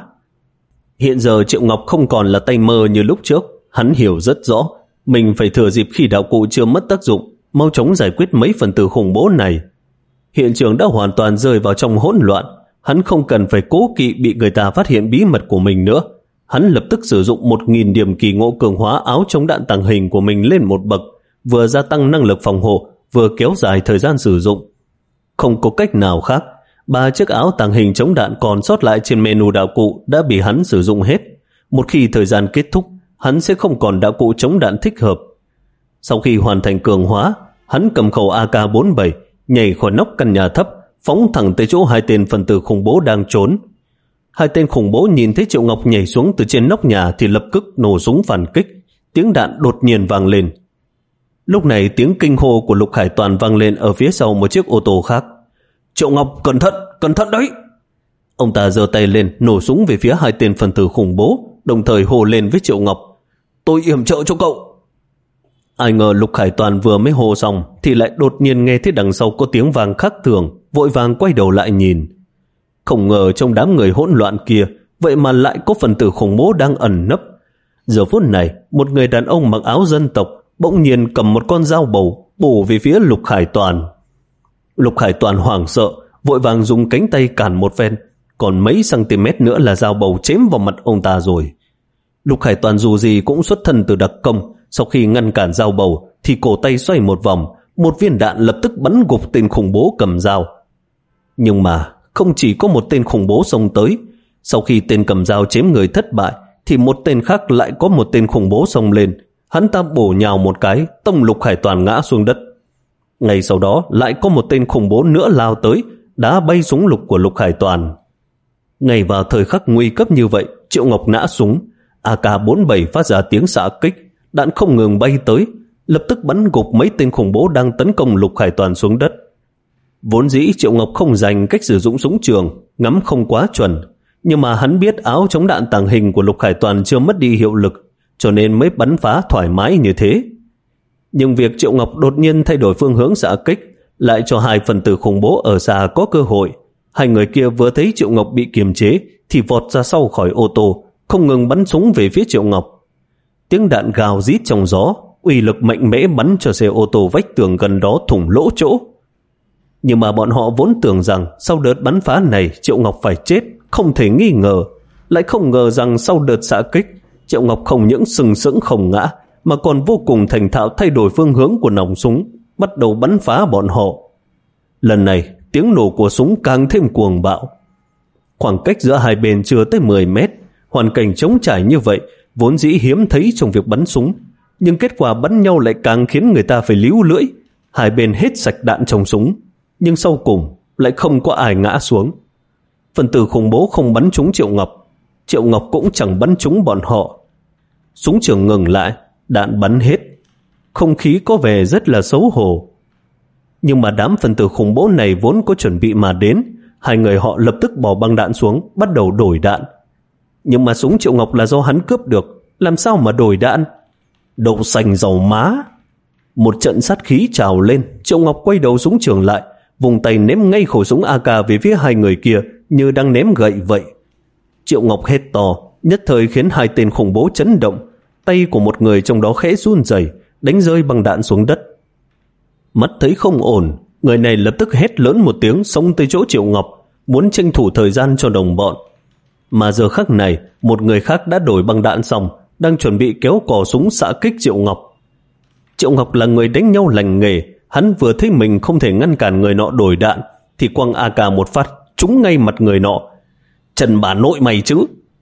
Hiện giờ Triệu Ngọc không còn là tay mơ như lúc trước. Hắn hiểu rất rõ mình phải thừa dịp khi đạo cụ chưa mất tác dụng, mau chóng giải quyết mấy phần tử khủng bố này. Hiện trường đã hoàn toàn rơi vào trong hỗn loạn. Hắn không cần phải cố kỵ bị người ta phát hiện bí mật của mình nữa. Hắn lập tức sử dụng một nghìn điểm kỳ ngộ cường hóa áo chống đạn tàng hình của mình lên một bậc, vừa gia tăng năng lực phòng hộ, vừa kéo dài thời gian sử dụng. Không có cách nào khác, ba chiếc áo tàng hình chống đạn còn sót lại trên menu đạo cụ đã bị hắn sử dụng hết. Một khi thời gian kết thúc, hắn sẽ không còn đạo cụ chống đạn thích hợp. Sau khi hoàn thành cường hóa, hắn cầm khẩu A K bốn bảy, nhảy khỏi nóc căn nhà thấp, phóng thẳng tới chỗ hai tên phần tử khủng bố đang trốn. Hai tên khủng bố nhìn thấy Triệu Ngọc nhảy xuống từ trên nóc nhà thì lập tức nổ súng phản kích. Tiếng đạn đột nhiên vang lên. Lúc này tiếng kinh hô của Lục Hải Toàn vang lên ở phía sau một chiếc ô tô khác. Triệu Ngọc, cẩn thận, cẩn thận đấy! Ông ta giơ tay lên, nổ súng về phía hai tên phần tử khủng bố, đồng thời hô lên với Triệu Ngọc. Tôi yểm trợ cho cậu! Ai ngờ Lục Hải Toàn vừa mới hô xong thì lại đột nhiên nghe thấy đằng sau có tiếng vang khác thường, vội vàng quay đầu lại nhìn. Không ngờ trong đám người hỗn loạn kia vậy mà lại có phần tử khủng bố đang ẩn nấp. Giờ phút này, một người đàn ông mặc áo dân tộc bỗng nhiên cầm một con dao bầu bổ về phía Lục Hải Toàn. Lục Hải Toàn hoảng sợ, vội vàng dùng cánh tay cản một phen, còn mấy cm nữa là dao bầu chém vào mặt ông ta rồi. Lục Hải Toàn dù gì cũng xuất thân từ đặc công, sau khi ngăn cản dao bầu thì cổ tay xoay một vòng, một viên đạn lập tức bắn gục tên khủng bố cầm dao. Nhưng mà không chỉ có một tên khủng bố xông tới, sau khi tên cầm dao chém người thất bại thì một tên khác lại có một tên khủng bố xông lên. Hắn ta bổ nhào một cái, tông Lục Hải Toàn ngã xuống đất. Ngay sau đó lại có một tên khủng bố nữa lao tới, đá bay súng lục của Lục Hải Toàn. Ngay vào thời khắc nguy cấp như vậy, Triệu Ngọc nã súng, A K bốn bảy phát ra tiếng xạ kích, đạn không ngừng bay tới, lập tức bắn gục mấy tên khủng bố đang tấn công Lục Hải Toàn xuống đất. Vốn dĩ Triệu Ngọc không dành cách sử dụng súng trường, ngắm không quá chuẩn, nhưng mà hắn biết áo chống đạn tàng hình của Lục Hải Toàn chưa mất đi hiệu lực, cho nên mới bắn phá thoải mái như thế. Nhưng việc Triệu Ngọc đột nhiên thay đổi phương hướng xạ kích lại cho hai phần tử khủng bố ở xa có cơ hội. Hai người kia vừa thấy Triệu Ngọc bị kiềm chế thì vọt ra sau khỏi ô tô, không ngừng bắn súng về phía Triệu Ngọc. Tiếng đạn gào rít trong gió, uy lực mạnh mẽ bắn cho xe ô tô vách tường gần đó thủng lỗ chỗ. Nhưng mà bọn họ vốn tưởng rằng sau đợt bắn phá này Triệu Ngọc phải chết, không thể nghi ngờ. Lại không ngờ rằng sau đợt xạ kích, Triệu Ngọc không những sừng sững không ngã, mà còn vô cùng thành thạo thay đổi phương hướng của nòng súng, bắt đầu bắn phá bọn họ. Lần này, tiếng nổ của súng càng thêm cuồng bạo. Khoảng cách giữa hai bên chưa tới mười mét, hoàn cảnh trống trải như vậy vốn dĩ hiếm thấy trong việc bắn súng, nhưng kết quả bắn nhau lại càng khiến người ta phải líu lưỡi. Hai bên hết sạch đạn trong súng, nhưng sau cùng lại không có ai ngã xuống. Phần tử khủng bố không bắn trúng Triệu Ngọc, Triệu Ngọc cũng chẳng bắn trúng bọn họ. Súng trường ngừng lại, đạn bắn hết, không khí có vẻ rất là xấu hổ. Nhưng mà đám phần tử khủng bố này vốn có chuẩn bị mà đến, hai người họ lập tức bỏ băng đạn xuống, bắt đầu đổi đạn. Nhưng mà súng Triệu Ngọc là do hắn cướp được, làm sao mà đổi đạn? Đậu xanh dầu má! Một trận sát khí trào lên, Triệu Ngọc quay đầu súng trường lại, vùng tay ném ngay khẩu súng A K về phía hai người kia như đang ném gậy vậy. Triệu Ngọc hét to, nhất thời khiến hai tên khủng bố chấn động. Tay của một người trong đó khẽ run rẩy, đánh rơi băng đạn xuống đất. Mắt thấy không ổn, người này lập tức hét lớn một tiếng, xông tới chỗ Triệu Ngọc, muốn tranh thủ thời gian cho đồng bọn. Mà giờ khắc này, một người khác đã đổi băng đạn xong, đang chuẩn bị kéo cò súng xạ kích Triệu Ngọc. Triệu Ngọc là người đánh nhau lành nghề, hắn vừa thấy mình không thể ngăn cản người nọ đổi đạn thì quăng A K một phát trúng ngay mặt người nọ. Trần bà nội mày chứ!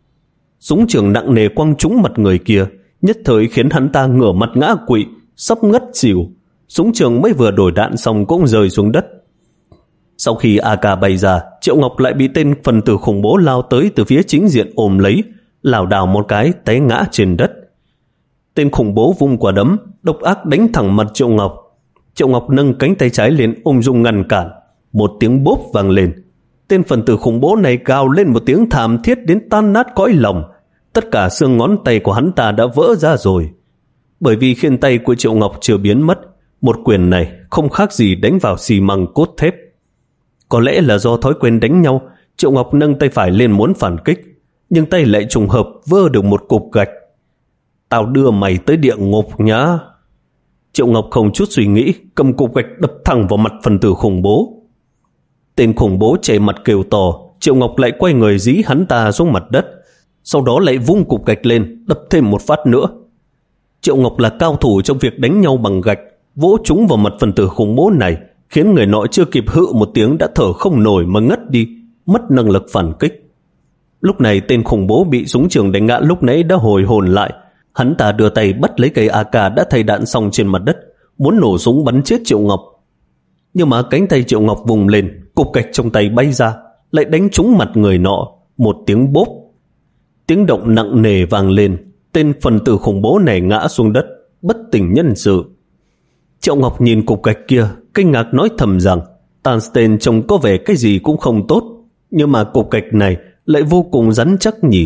Súng trường nặng nề quăng trúng mặt người kia, nhất thời khiến hắn ta ngửa mặt ngã quỵ, sắp ngất xỉu. Súng trường mới vừa đổi đạn xong cũng rơi xuống đất. Sau khi a ca bay ra, Triệu Ngọc lại bị tên phần tử khủng bố lao tới từ phía chính diện ôm lấy, lảo đảo một cái té ngã trên đất. Tên khủng bố vung quả đấm, độc ác đánh thẳng mặt Triệu Ngọc. Triệu Ngọc nâng cánh tay trái lên ung dung ngăn cản. Một tiếng bốp vang lên. Tên phần tử khủng bố này gào lên một tiếng thảm thiết đến tan nát cõi lòng. Tất cả xương ngón tay của hắn ta đã vỡ ra rồi. Bởi vì khiên tay của Triệu Ngọc chưa biến mất, một quyền này không khác gì đánh vào xi măng cốt thép. Có lẽ là do thói quen đánh nhau, Triệu Ngọc nâng tay phải lên muốn phản kích, nhưng tay lại trùng hợp vơ được một cục gạch. Tao đưa mày tới địa ngục nhá. Triệu Ngọc không chút suy nghĩ, cầm cục gạch đập thẳng vào mặt phần tử khủng bố. Tên khủng bố chảy mặt kêu to, Triệu Ngọc lại quay người dí hắn ta xuống mặt đất, sau đó lại vung cục gạch lên, đập thêm một phát nữa. Triệu Ngọc là cao thủ trong việc đánh nhau bằng gạch, vỗ trúng vào mặt phần tử khủng bố này, khiến người nọ chưa kịp hự một tiếng đã thở không nổi mà ngất đi, mất năng lực phản kích. Lúc này tên khủng bố bị súng trường đánh ngã lúc nãy đã hồi hồn lại. Hắn ta đưa tay bắt lấy cây a ca đã thay đạn xong trên mặt đất, muốn nổ súng bắn chết Triệu Ngọc. Nhưng mà cánh tay Triệu Ngọc vùng lên, cục gạch trong tay bay ra, lại đánh trúng mặt người nọ. Một tiếng bốp, tiếng động nặng nề vang lên. Tên phần tử khủng bố này ngã xuống đất, bất tỉnh nhân sự. Triệu Ngọc nhìn cục gạch kia, kinh ngạc nói thầm rằng tungsten trông có vẻ cái gì cũng không tốt, nhưng mà cục gạch này lại vô cùng rắn chắc nhỉ.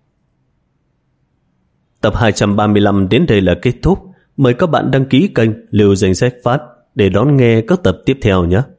Tập hai trăm ba mươi lăm đến đây là kết thúc. Mời các bạn đăng ký kênh Liều Danh Sách Phát để đón nghe các tập tiếp theo nhé.